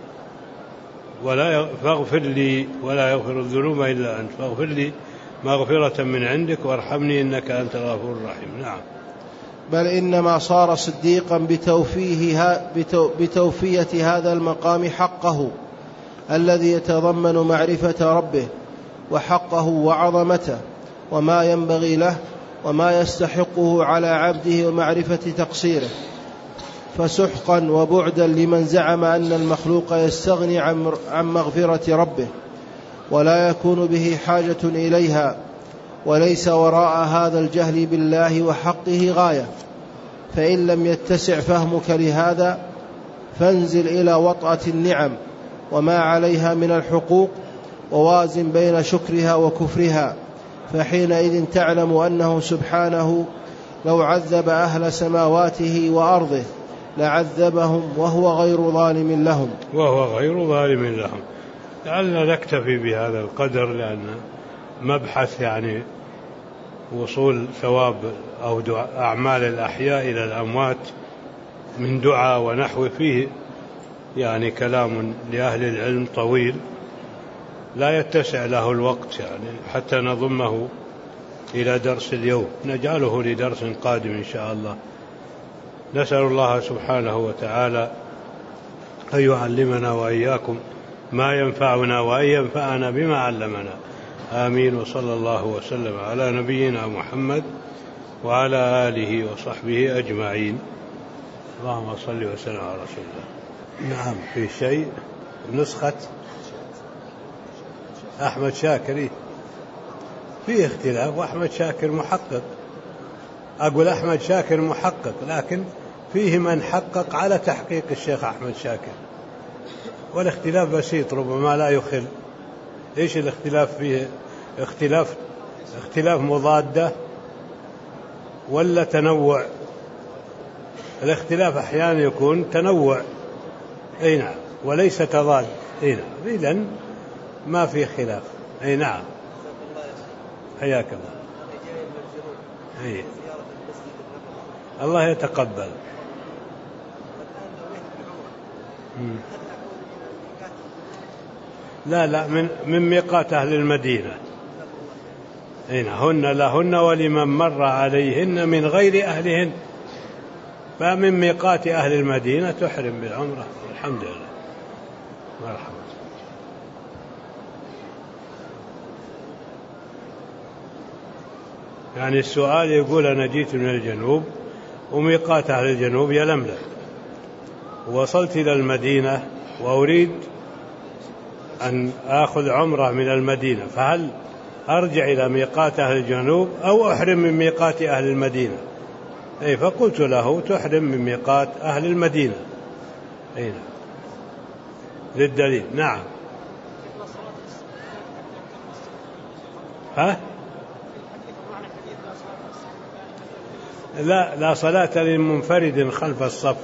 ولا فاغفر لي ولا يغفر الذنوب إلا أنت، فاغفر لي مغفرة من عندك وارحمني إنك أنت الغفور الرحيم. نعم. بل إنما صار صديقا بتوفيه بتوفية هذا المقام حقه الذي يتضمن معرفة ربه وحقه وعظمته وما ينبغي له وما يستحقه على عبده ومعرفة تقصيره. فسحقا وبعدا لمن زعم أن المخلوق يستغني عن مغفرة ربه ولا يكون به حاجة إليها. وليس وراء هذا الجهل بالله وحقه غاية، فإن لم يتسع فهمك لهذا فانزل إلى وطأة النعم وما عليها من الحقوق ووازن بين شكرها وكفرها، فحينئذ تعلم أنه سبحانه لو عذب أهل سماواته وأرضه لعذبهم وهو غير ظالم لهم وهو غير ظالم لهم. لعلنا نكتفي بهذا القدر، لأن مبحث يعني وصول ثواب أو أعمال الأحياء إلى الأموات من دعاء ونحو فيه يعني كلام لأهل العلم طويل لا يتسع له الوقت يعني حتى نضمه إلى درس اليوم، نجعله لدرس قادم إن شاء الله. نسأل الله سبحانه وتعالى أن يعلمنا وإياكم ما ينفعنا وأن ينفعنا بما علمنا، آمين. وصلى الله وسلم على نبينا محمد وعلى آله وصحبه أجمعين. اللهم صل وسلم على رسول الله. نعم. في شيء نسخة أحمد شاكر فيه اختلاف، وأحمد شاكر محقق أقول أحمد شاكر محقق، لكن فيه من حقق على تحقيق الشيخ أحمد شاكر، والاختلاف بسيط ربما لا يخل. إيش الاختلاف فيه؟ اختلاف اختلاف مضادة ولا تنوع؟ الاختلاف أحيانا يكون تنوع، أي نعم، وليس تضاد، أي نعم، إذن ما في خلاف، أي نعم. حياك الله. أي. الله يتقبل. لا لا من من ميقات أهل المدينة، هنا هن لهن ولمن مر عليهن من غير أهلهن، فمن ميقات أهل المدينة تحرم بالعمرة. الحمد لله. مرحبا. يعني السؤال يقول أنا جيت من الجنوب وميقات أهل الجنوب يلملم، وصلت إلى المدينة وأريد أن آخذ عمرة من المدينة، فهل أرجع إلى ميقات أهل الجنوب أو أحرم من ميقات أهل المدينة؟ أي فقلت له تحرم من ميقات أهل المدينة. أي نعم. للدليل. نعم. ها؟ لا لا صلاة للمنفرد خلف الصف.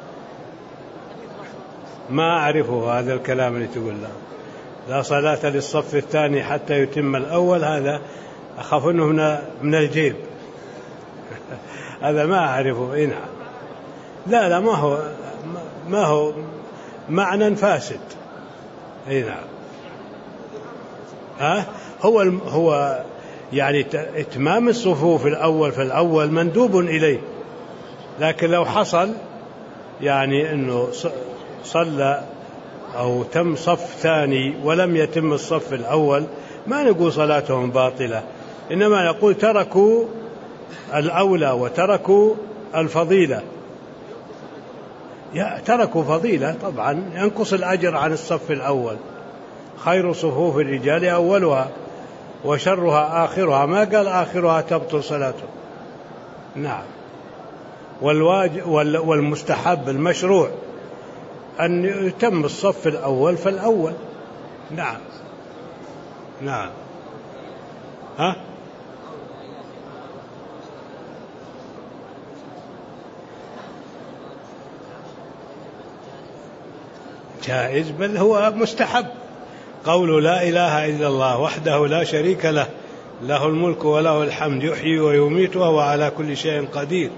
ما أعرفه هذا الكلام اللي تقول له لا صلاة للصف الثاني حتى يتم الأول، هذا أخاف أنه من من الجيب. هذا ما أعرفه. إيه نعم. لا لا ما هو ما هو معنى فاسد. إيه نعم. ها هو هو يعني إتمام الصفوف الأول في الأول مندوب إليه، لكن لو حصل يعني أنه صلى أو تم صف ثاني ولم يتم الصف الأول ما نقول صلاتهم باطلة، إنما نقول تركوا الأولى وتركوا الفضيلة. تركوا فضيلة طبعا ينقص الأجر عن الصف الأول. خير صفوف الرجال أولها وشرها آخرها، ما قال آخرها تبطل صلاته. نعم. والواجب والمستحب المشروع أن يتم الصف الأول فالأول. نعم. نعم. ها جائز، بل هو مستحب. قول لا إله إلا الله وحده لا شريك له، له الملك وله الحمد، يحيي ويميت وهو على كل شيء قدير.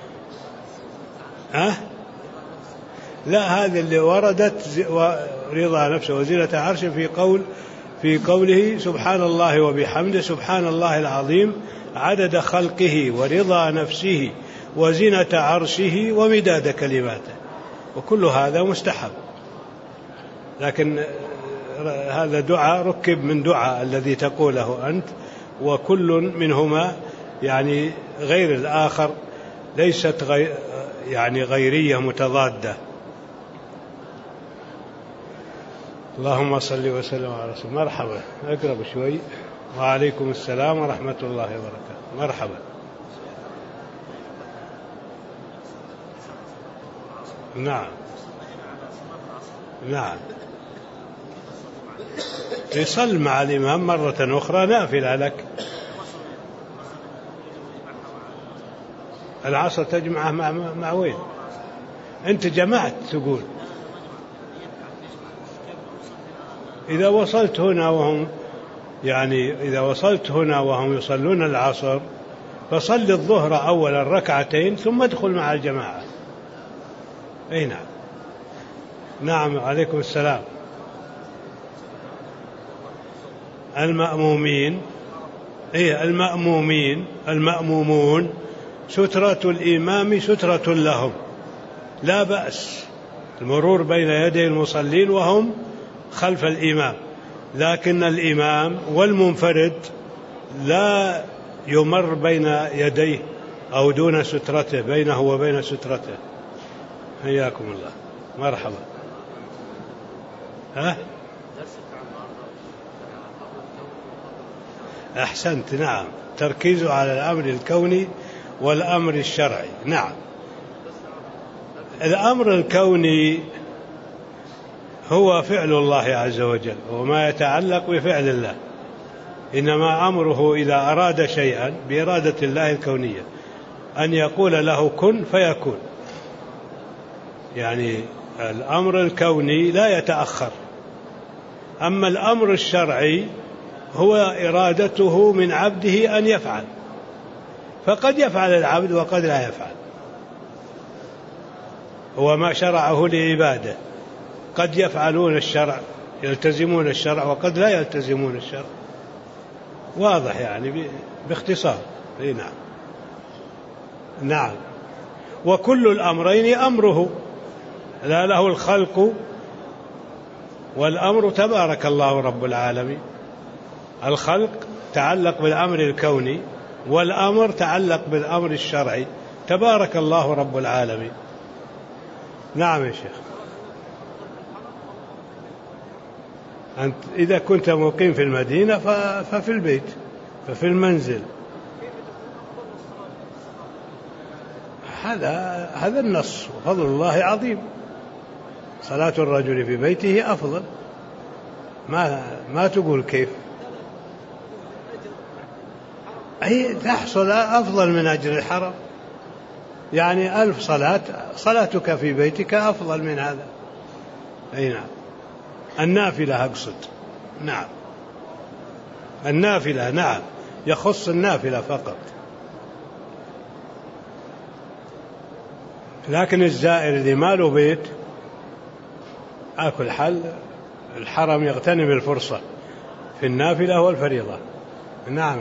ها؟ لا هذا اللي وردت رضا نفسه وزينة عرشه في قول في قوله سبحان الله وبحمده سبحان الله العظيم عدد خلقه ورضا نفسه وزينة عرشه ومداد كلماته، وكل هذا مستحب. لكن هذا دعاء ركب من دعاء الذي تقوله أنت، وكل منهما يعني غير الآخر، ليست غير يعني غيرية متضادة. اللهم صل وسلم على رسول. مرحبا. أقرب شوي. وعليكم السلام ورحمة الله وبركاته. مرحبا. نعم. نعم. يصل مع الإمام مرة أخرى نافلة لك. العصر تجمعه مع مع وين؟ أنت جمعت تقول. إذا وصلت هنا وهم يعني إذا وصلت هنا وهم يصلون العصر فصل الظهر أولا ركعتين ثم ادخل مع الجماعة. أي نعم. نعم. عليكم السلام. المأمومين إيه المأمومين المأمومون سترة الإمام سترة لهم، لا بأس المرور بين يدي المصلين وهم خلف الإمام، لكن الإمام والمنفرد لا يمر بين يديه أو دون سترته، بينه وبين سترته. حياكم الله. مرحبا. ها أحسنت. نعم. تركيزه على الأمر الكوني والأمر الشرعي. نعم. الأمر الكوني هو فعل الله عز وجل وما يتعلق بفعل الله، إنما أمره إذا أراد شيئا بإرادة الله الكونية أن يقول له كن فيكون. يعني الأمر الكوني لا يتأخر. أما الأمر الشرعي هو إرادته من عبده أن يفعل، فقد يفعل العبد وقد لا يفعل، هو ما شرعه لعباده. قد يفعلون الشرع يلتزمون الشرع وقد لا يلتزمون الشرع. واضح يعني باختصار. نعم. نعم. وكل الأمرين أمره، لا له الخلق والأمر تبارك الله رب العالمين. الخلق تعلق بالأمر الكوني والأمر تعلق بالأمر الشرعي، تبارك الله رب العالمين. نعم يا شيخ. أنت إذا كنت مقيم في المدينة ففي البيت، ففي المنزل. هذا هذا النص، وفضل الله عظيم. صلاة الرجل في بيته أفضل. ما ما تقول كيف؟ أي تحصل أفضل من أجر الحرم. يعني ألف صلاة، صلاتك في بيتك أفضل من هذا. أي نعم. النافلة أقصد. نعم. النافلة. نعم. يخص النافلة فقط. لكن الزائر اللي ما له بيت على كل حال الحرم يغتنم الفرصة في النافلة والفريضة. نعم.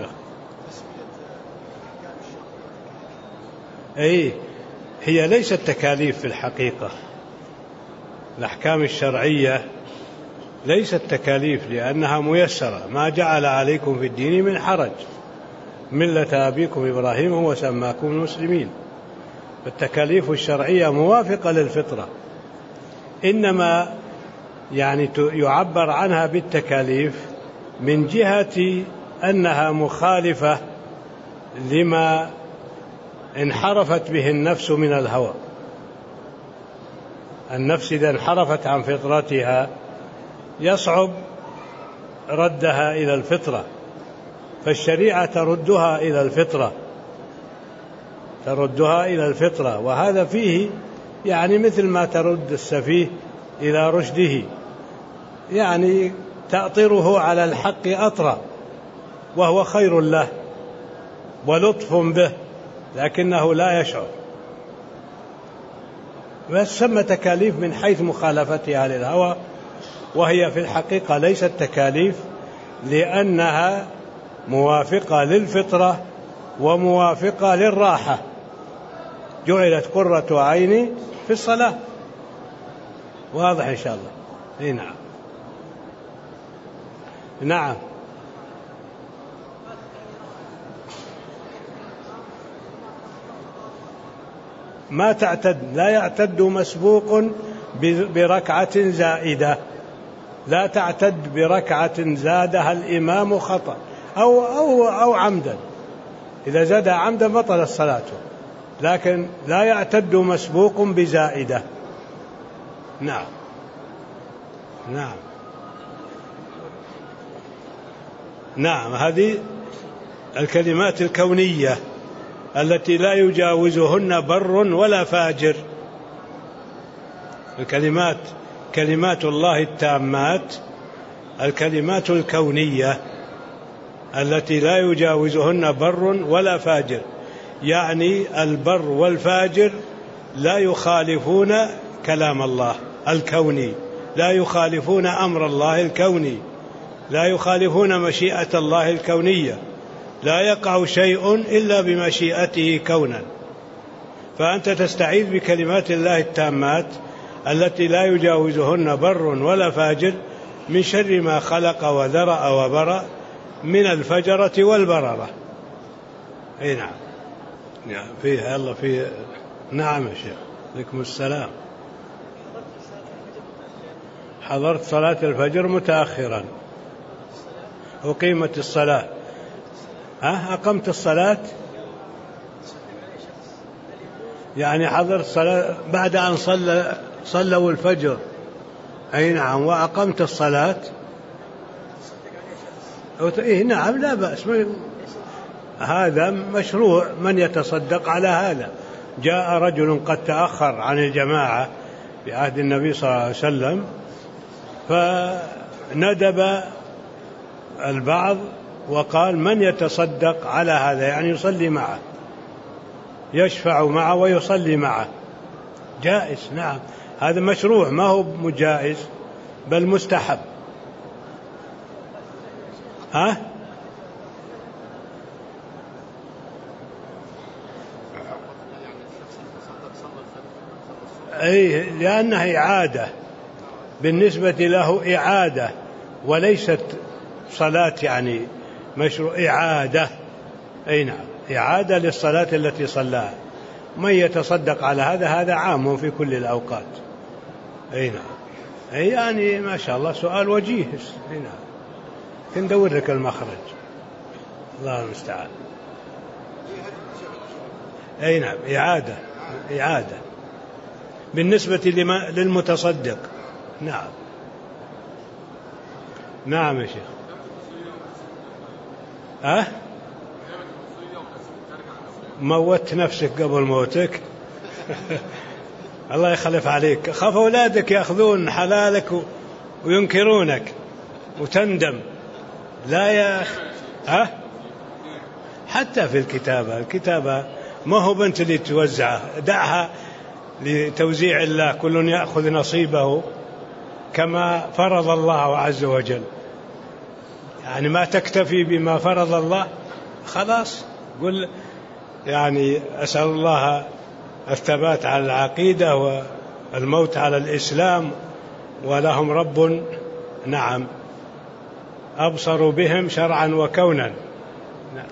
أي هي ليست تكاليف في الحقيقة. الأحكام الشرعية ليست تكاليف لأنها ميسرة. ما جعل عليكم في الدين من حرج، ملة أبيكم إبراهيم هو سماكم المسلمين. التكاليف الشرعية موافقة للفطرة، إنما يعني يعبر عنها بالتكاليف من جهة أنها مخالفة لما انحرفت به النفس من الهوى. النفس إذا انحرفت عن فطرتها يصعب ردها إلى الفطرة، فالشريعة تردها إلى الفطرة تردها إلى الفطرة وهذا فيه يعني مثل ما ترد السفيه إلى رشده، يعني تأطره على الحق أطرا، وهو خير له ولطف به، لكنه لا يشعر. بس ثم تكاليف من حيث مخالفتها للهوى، وهي في الحقيقة ليست تكاليف لأنها موافقة للفطرة وموافقة للراحة. جعلت قرة عيني في الصلاة. واضح إن شاء الله. إيه نعم. نعم. ما تعتد، لا يعتد مسبوق بركعة زائدة، لا تعتد بركعة زادها الإمام خطأ أو, أو, أو عمدا. إذا زاد عمدا بطل الصلاة، لكن لا يعتد مسبوق بزائدة. نعم. نعم. نعم. هذه الكلمات الكونية التي لا يجاوزهن بر ولا فاجر. الكلمات كلمات الله التامات، الكلمات الكونية التي لا يجاوزهن بر ولا فاجر، يعني البر والفاجر لا يخالفون كلام الله الكوني، لا يخالفون أمر الله الكوني، لا يخالفون مشيئة الله الكونية، لا يقع شيء إلا بمشيئته كونا. فأنت تستعيذ بكلمات الله التامات التي لا يجاوزهن بر ولا فاجر من شر ما خلق وذرأ وبرأ من الفجرة والبررة. أي نعم. نعم. فيها الله في. نعم يا شيخ. عليكم السلام. حضرت صلاة الفجر متأخرا، أقيمت الصلاة. ها أقمت الصلاة يعني حضرت صلاة بعد أن صلى صلوا الفجر، أي نعم، وأقمت الصلاة. إيه نعم، لا بأس، هذا مشروع من يتصدق على هذا. جاء رجل قد تأخر عن الجماعة في عهد النبي صلى الله عليه وسلم، فندب البعض وقال من يتصدق على هذا، يعني يصلي معه، يشفع معه ويصلي معه، جائز. نعم، هذا مشروع، ما هو مجائز بل مستحب. ها؟ أي، لأنها إعادة بالنسبة له، إعادة وليست صلاة، يعني مشروع إعادة. أي نعم، إعادة للصلاة التي صلاها. من يتصدق على هذا هذا عام في كل الأوقات. أي نعم، أي يعني ما شاء الله سؤال وجيه. أي نعم، كندور لك المخرج، الله المستعان. أي نعم، إعادة إعادة بالنسبة للمتصدق. نعم نعم يا شيخ. أه؟ موت نفسك قبل موتك. الله يخلف عليك، خاف أولادك يأخذون حلالك وينكرونك وتندم. لا يا أخي. ها؟ حتى في الكتابة، الكتابة ما هو بنت اللي توزعها، دعها لتوزيع الله، كل يأخذ نصيبه كما فرض الله عز وجل. يعني ما تكتفي بما فرض الله خلاص، قل يعني أسأل الله الثبات على العقيدة والموت على الإسلام، ولهم رب نعم أبصر بهم شرعا وكونا. نعم.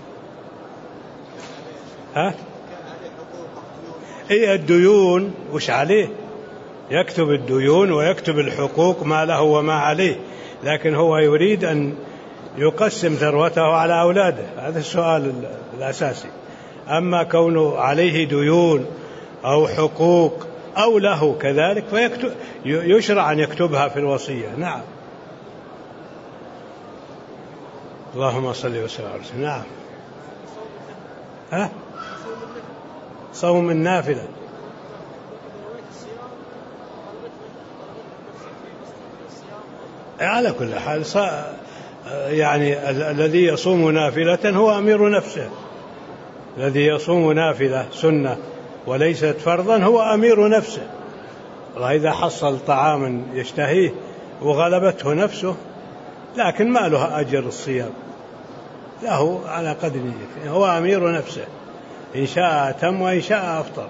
ها؟ إيه الديون وش عليه؟ يكتب الديون ويكتب الحقوق ما له وما عليه، لكن هو يريد أن يقسم ثروته على أولاده، هذا السؤال الأساسي. أما كونه عليه ديون أو حقوق أو له كذلك فيكتب، يشرع أن يكتبها في الوصية. نعم. اللهم صل وسلم على رسول. نعم. ها؟ صوم النافلة. على كل حال يعني الذي يصوم نافلة هو أمير نفسه، الذي يصوم نافلة سنة وليست فرضا هو أمير نفسه. وإذا حصل طعاما يشتهيه وغلبته نفسه لكن ما له أجر الصيام، له على قدر نيته، هو أمير نفسه، إن شاء أتم وإن شاء أفطر،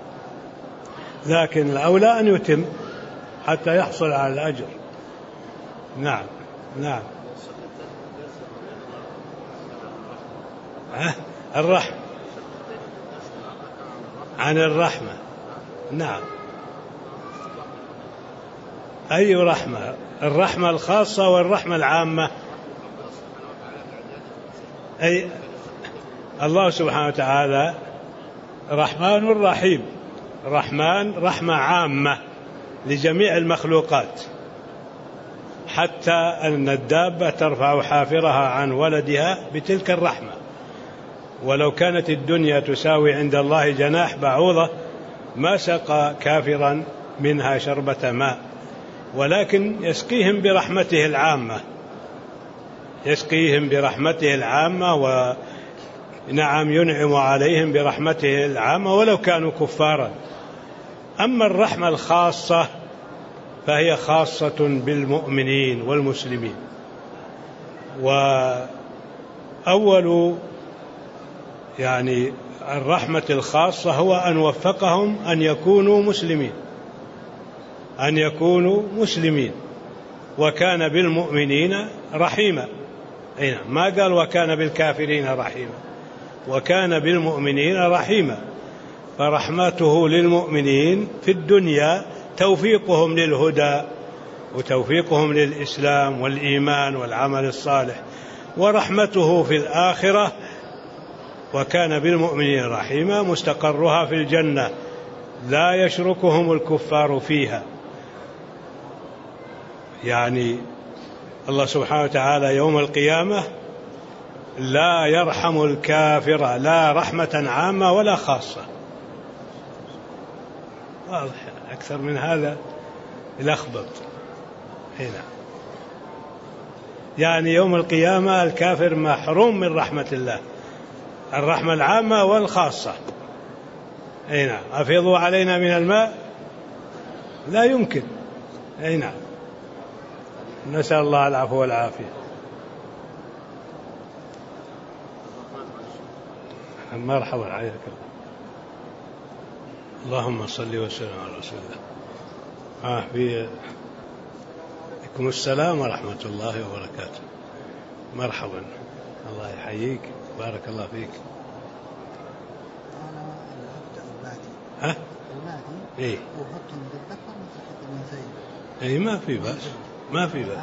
لكن الأولى أن يتم حتى يحصل على الأجر. نعم نعم. أه؟ الرحمة، عن الرحمة. نعم. أي رحمة؟ الرحمة الخاصة والرحمة العامة. أي الله سبحانه وتعالى رحمن رحيم، رحمن رحمة عامة لجميع المخلوقات، حتى أن الدابة ترفع حافرها عن ولدها بتلك الرحمة، ولو كانت الدنيا تساوي عند الله جناح بعوضة ما سقى كافرا منها شربة ماء، ولكن يسقيهم برحمته العامة، يسقيهم برحمته العامة، ونعم ينعم عليهم برحمته العامة ولو كانوا كفارا. أما الرحمة الخاصة فهي خاصة بالمؤمنين والمسلمين، وأول يعني الرحمة الخاصة هو أن وفقهم أن يكونوا مسلمين، أن يكونوا مسلمين، وكان بالمؤمنين رحيما. ما قال وكان بالكافرين رحيما، وكان بالمؤمنين رحيما. فرحمته للمؤمنين في الدنيا توفيقهم للهدى وتوفيقهم للإسلام والإيمان والعمل الصالح، ورحمته في الآخرة وكان بالمؤمنين رحيما مستقرها في الجنة لا يشركهم الكفار فيها. يعني الله سبحانه وتعالى يوم القيامة لا يرحم الكافر لا رحمة عامة ولا خاصة. واضح، أكثر من هذا الأخبط هنا. يعني يوم القيامة الكافر محروم من رحمة الله، الرحمة العامة والخاصة. هنا أفيضوا علينا من الماء، لا يمكن. هنا نسأل الله العفو والعافية. مرحبا، عليك اللهم صل وسلم على رسول الله. آه بكم السلام ورحمة الله وبركاته. مرحبا، الله يحييك، بارك الله فيك. ها؟ إيه؟ إيه ما في بأس، ما في بأس.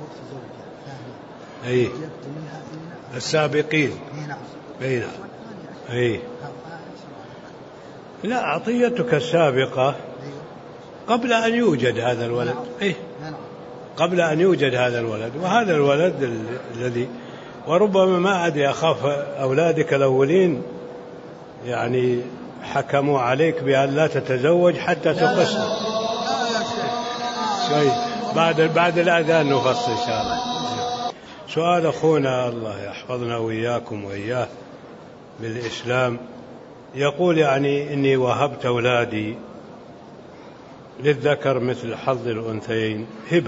إيه السابقين. إيه نعم. إيه لا، عطيتك السابقة قبل أن يوجد هذا الولد. إيه قبل أن يوجد هذا الولد، وهذا الولد الذي وربما ما أدري أخاف أولادك الأولين يعني حكموا عليك بأن لا تتزوج حتى تقصر شوي. بعد بعد الأذان نفصل إن شاء الله. سؤال أخونا الله يحفظنا وإياكم وإياه بالإسلام، يقول يعني إني وهبت أولادي للذكر مثل حظ الأنثيين هبة،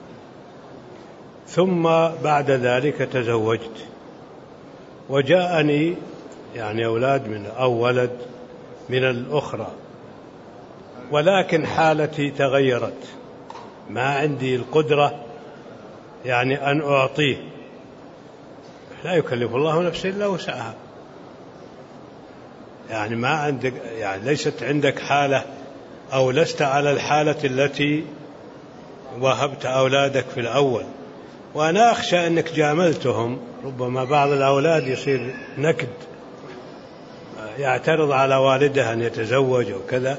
ثم بعد ذلك تزوجت وجاءني يعني أولاد من أو ولد من الأخرى، ولكن حالتي تغيرت، ما عندي القدرة يعني أن أعطيه. لا يكلف الله نفسا إلا وسعها. يعني ما عندك، يعني ليست عندك حالة أو لست على الحالة التي وهبت أولادك في الأول. وأنا أخشى أنك جاملتهم، ربما بعض الأولاد يصير نكد، يعترض على والده أن يتزوج أو كذا،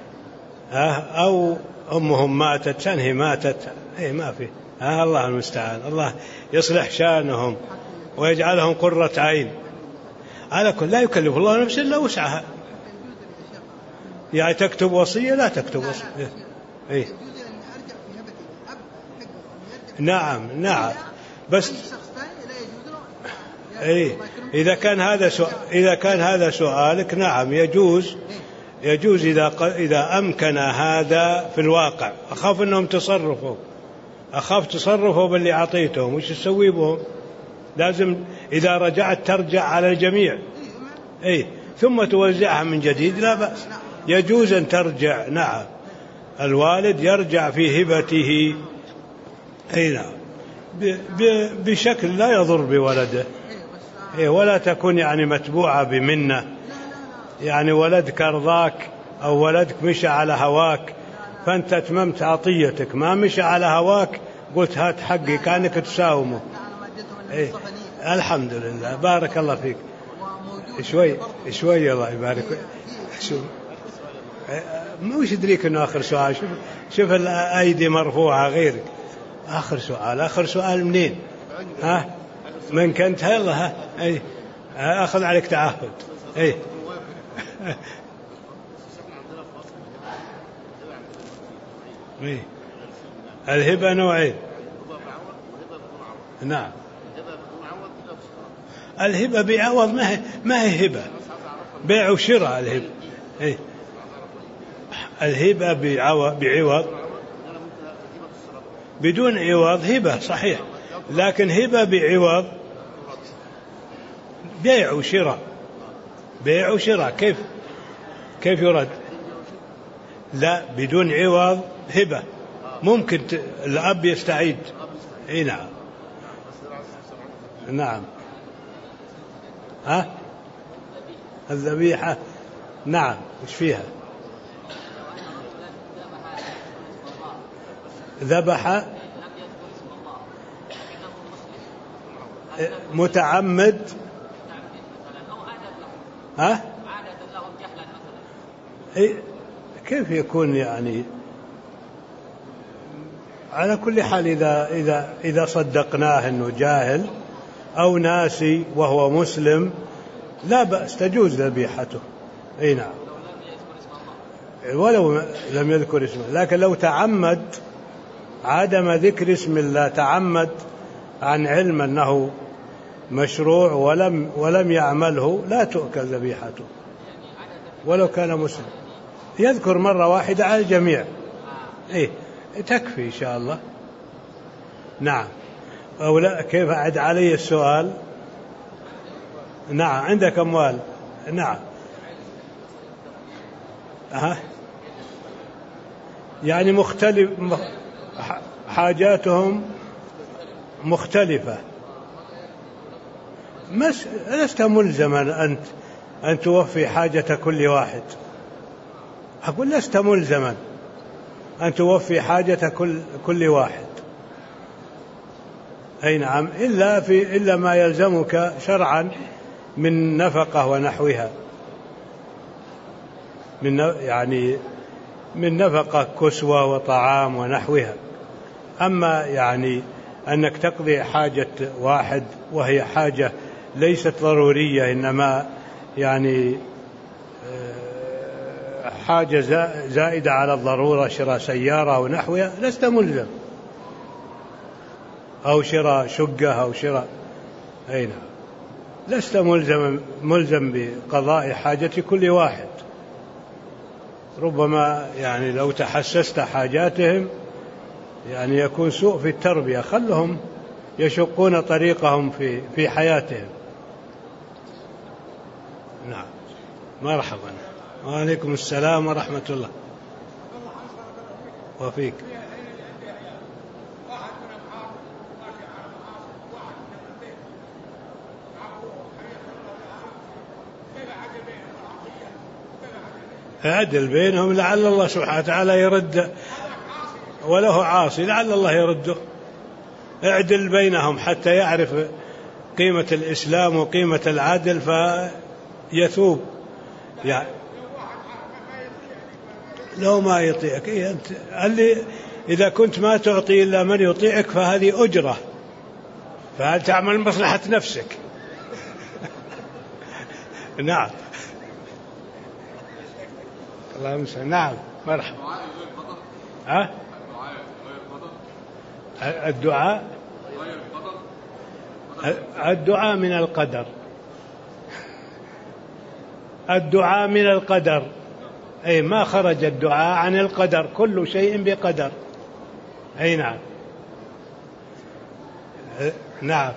أو أمهم ماتت سنه ماتت، إيه ما في. آه الله المستعان، الله يصلح شأنهم ويجعلهم قرة عين. على كل لا يكلف الله نفسا إلا وسعها. يعني تكتب وصية لا تكتب وصية. إيه نعم نعم، بس إيه إذا كان هذا سؤال إذا كان هذا سؤالك نعم يجوز يجوز إذا إذا أمكن هذا في الواقع. أخاف أنهم تصرفوا أخاف تصرفوا باللي أعطيتهم، وش تسوي بهم؟ لازم إذا رجعت ترجع على الجميع، إيه ثم توزعها من جديد، لا بأس. يجوز أن ترجع، نعم الوالد يرجع في هبته، أي نعم، بشكل لا يضر بولده، إيه ولا تكون يعني متبوعة بمنة، يعني ولدك أرضاك أو ولدك مشى على هواك فأنت أتممت عطيتك، ما مشى على هواك قلت هات حقي كأنك تساومه. إيه الحمد لله، بارك الله فيك. شوي شوي الله يبارك. شوف مش يدريك انه اخر سؤال. شوف شوف الايدي مرفوعه غيرك. اخر سؤال اخر سؤال منين؟ ها من كنت يلا ها اي اخذ عليك تعهد. اي اي الهبه نوعين. نعم الهبه بعوض، ما هي ما هي هبه، بيع وشراء. الهبه اي الهبه بعوض بعوض بدون عوض هبه صحيح، لكن هبه بعوض بيع وشراء. بيع وشراء كيف كيف يرد؟ لا بدون عوض هبه ممكن ت... الأب يستعيد. اي نعم نعم. ها الذبيحة نعم وش فيها؟ ذبح متعمد. ها كيف يكون يعني؟ على كل حال إذا, إذا, إذا صدقناه أنه جاهل أو ناسي وهو مسلم لا بأس، تجوز ذبيحته. أي نعم، ولو لم يذكر اسمه. لكن لو تعمد عدم ذكر اسم الله، تعمد عن علم أنه مشروع ولم, ولم يعمله، لا تؤكل ذبيحته ولو كان مسلم. يذكر مرة واحدة على الجميع، إيه تكفي إن شاء الله. نعم. أو لا، كيف أعد علي السؤال؟ نعم. عندك أموال؟ نعم. أه. يعني مختلف، حاجاتهم مختلفة. مس... لست ملزما أنت أن توفي حاجة كل واحد. أقول لست ملزما أن توفي حاجة كل, كل واحد. أي نعم، إلا, في إلا ما يلزمك شرعا من نفقة ونحوها، من يعني من نفقة كسوة وطعام ونحوها. أما يعني أنك تقضي حاجة واحد وهي حاجة ليست ضرورية، إنما يعني حاجة زائدة على الضرورة، شراء سيارة أو نحوها، لست ملزم، أو شراء شقة أو شراء، أي نعم، لست ملزم ملزم بقضاء حاجة كل واحد. ربما يعني لو تحسست حاجاتهم يعني يكون سوء في التربية، خلهم يشقون طريقهم في في حياتهم. نعم. مرحبا. وعليكم السلام ورحمة الله. وفيك. اعدل بينهم لعل الله سبحانه وتعالى يرد، وله عاصي لعل الله يرده. اعدل بينهم حتى يعرف قيمة الإسلام وقيمة العدل فيثوب. يعني لو ما يطيعك، إيه أنت اللي إذا كنت ما تعطي إلا من يطيعك فهذه أجرة، فهل تعمل مصلحة نفسك؟ نعم. الله يمسك. نعم. مرحبا. ها؟ الدعاء الدعاء من القدر، الدعاء من القدر، أي ما خرج الدعاء عن القدر، كل شيء بقدر. أي نعم. نعم.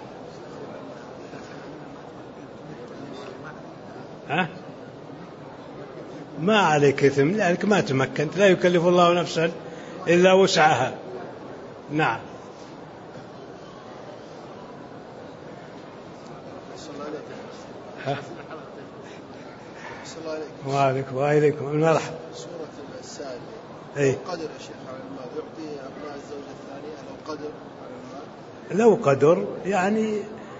ها؟ ما عليك إثم لأنك ما تمكنت، لا يكلف الله نفسا إلا وسعها. نعم. ها؟ وعليكم وعليكم المرحب. سورة السائل. أي. لو قدر الشيخ على المال يعطي أبناء الزوجة الثانية لو قدر على المال؟ لو قدر يعني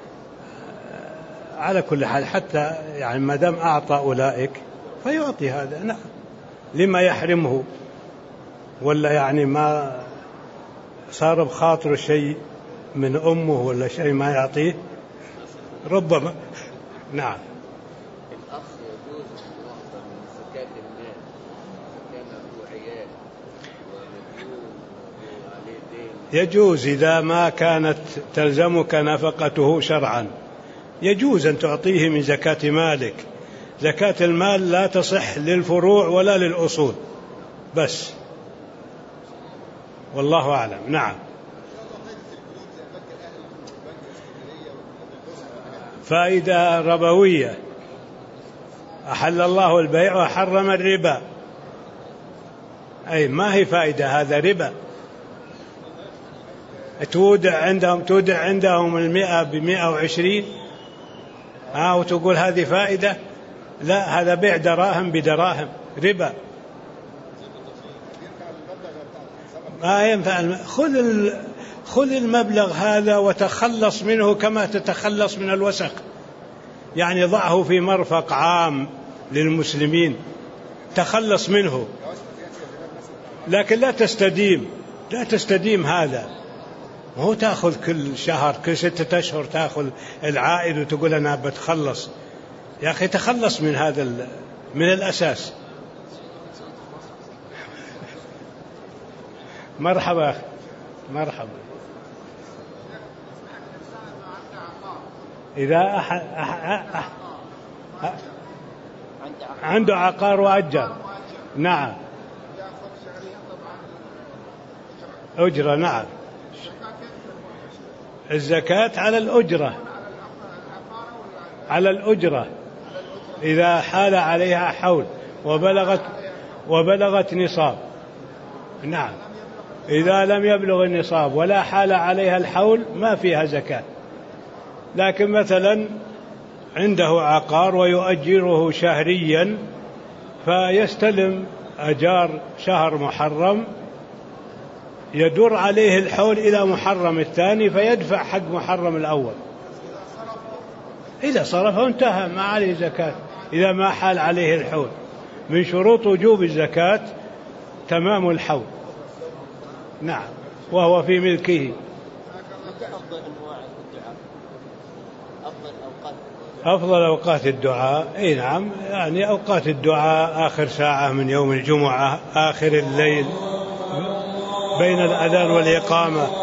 على كل حال، حتى يعني ما دام أعطى أولئك فيعطي هذا. نعم. لما يحرمه؟ ولا يعني ما صار بخاطر شيء من أمه ولا شيء ما يعطيه ربما. نعم. الأخ يجوز أن يعطى من زكاة المال كان له عيال ومديون وعليه دين؟ يجوز إذا ما كانت تلزمك نفقته شرعا، يجوز أن تعطيه من زكاة مالك. زكاة المال لا تصح للفروع ولا للأصول بس، والله أعلم. نعم. فائدة ربوية، أحل الله البيع وحرم الربا. أي ما هي فائدة، هذا ربا. تودع عندهم تودع عندهم المئة بمئة وعشرين، ها وتقول هذه فائدة؟ لا، هذا بيع دراهم بدراهم، ربا. ما ينفع. خذ خذ المبلغ هذا وتخلص منه كما تتخلص من الوسخ، يعني ضعه في مرفق عام للمسلمين، تخلص منه. لكن لا تستديم، لا تستديم هذا. مو تأخذ كل شهر كل ستة أشهر تأخذ العائد وتقول أنا بتخلص. يا أخي تخلص من هذا من الأساس. مرحبا أخي، مرحبا. إذا أح... أح... أح... أح... عنده عقار وأجر، نعم، أجرة، نعم. الزكاة على الأجرة، على الأجرة إذا حال عليها حول وبلغت وبلغت نصاب، نعم. إذا لم يبلغ النصاب ولا حال عليها الحول ما فيها زكاة. لكن مثلا عنده عقار ويؤجره شهريا فيستلم أجار شهر محرم، يدور عليه الحول إلى محرم الثاني فيدفع حق محرم الأول. إذا صرفه انتهى، ما عليه زكاة إذا ما حال عليه الحول. من شروط وجوب الزكاة تمام الحول، نعم، وهو في ملكه. أفضل أوقات الدعاء، أي نعم، يعني أوقات الدعاء آخر ساعة من يوم الجمعة، آخر الليل، بين الأذان والإقامة.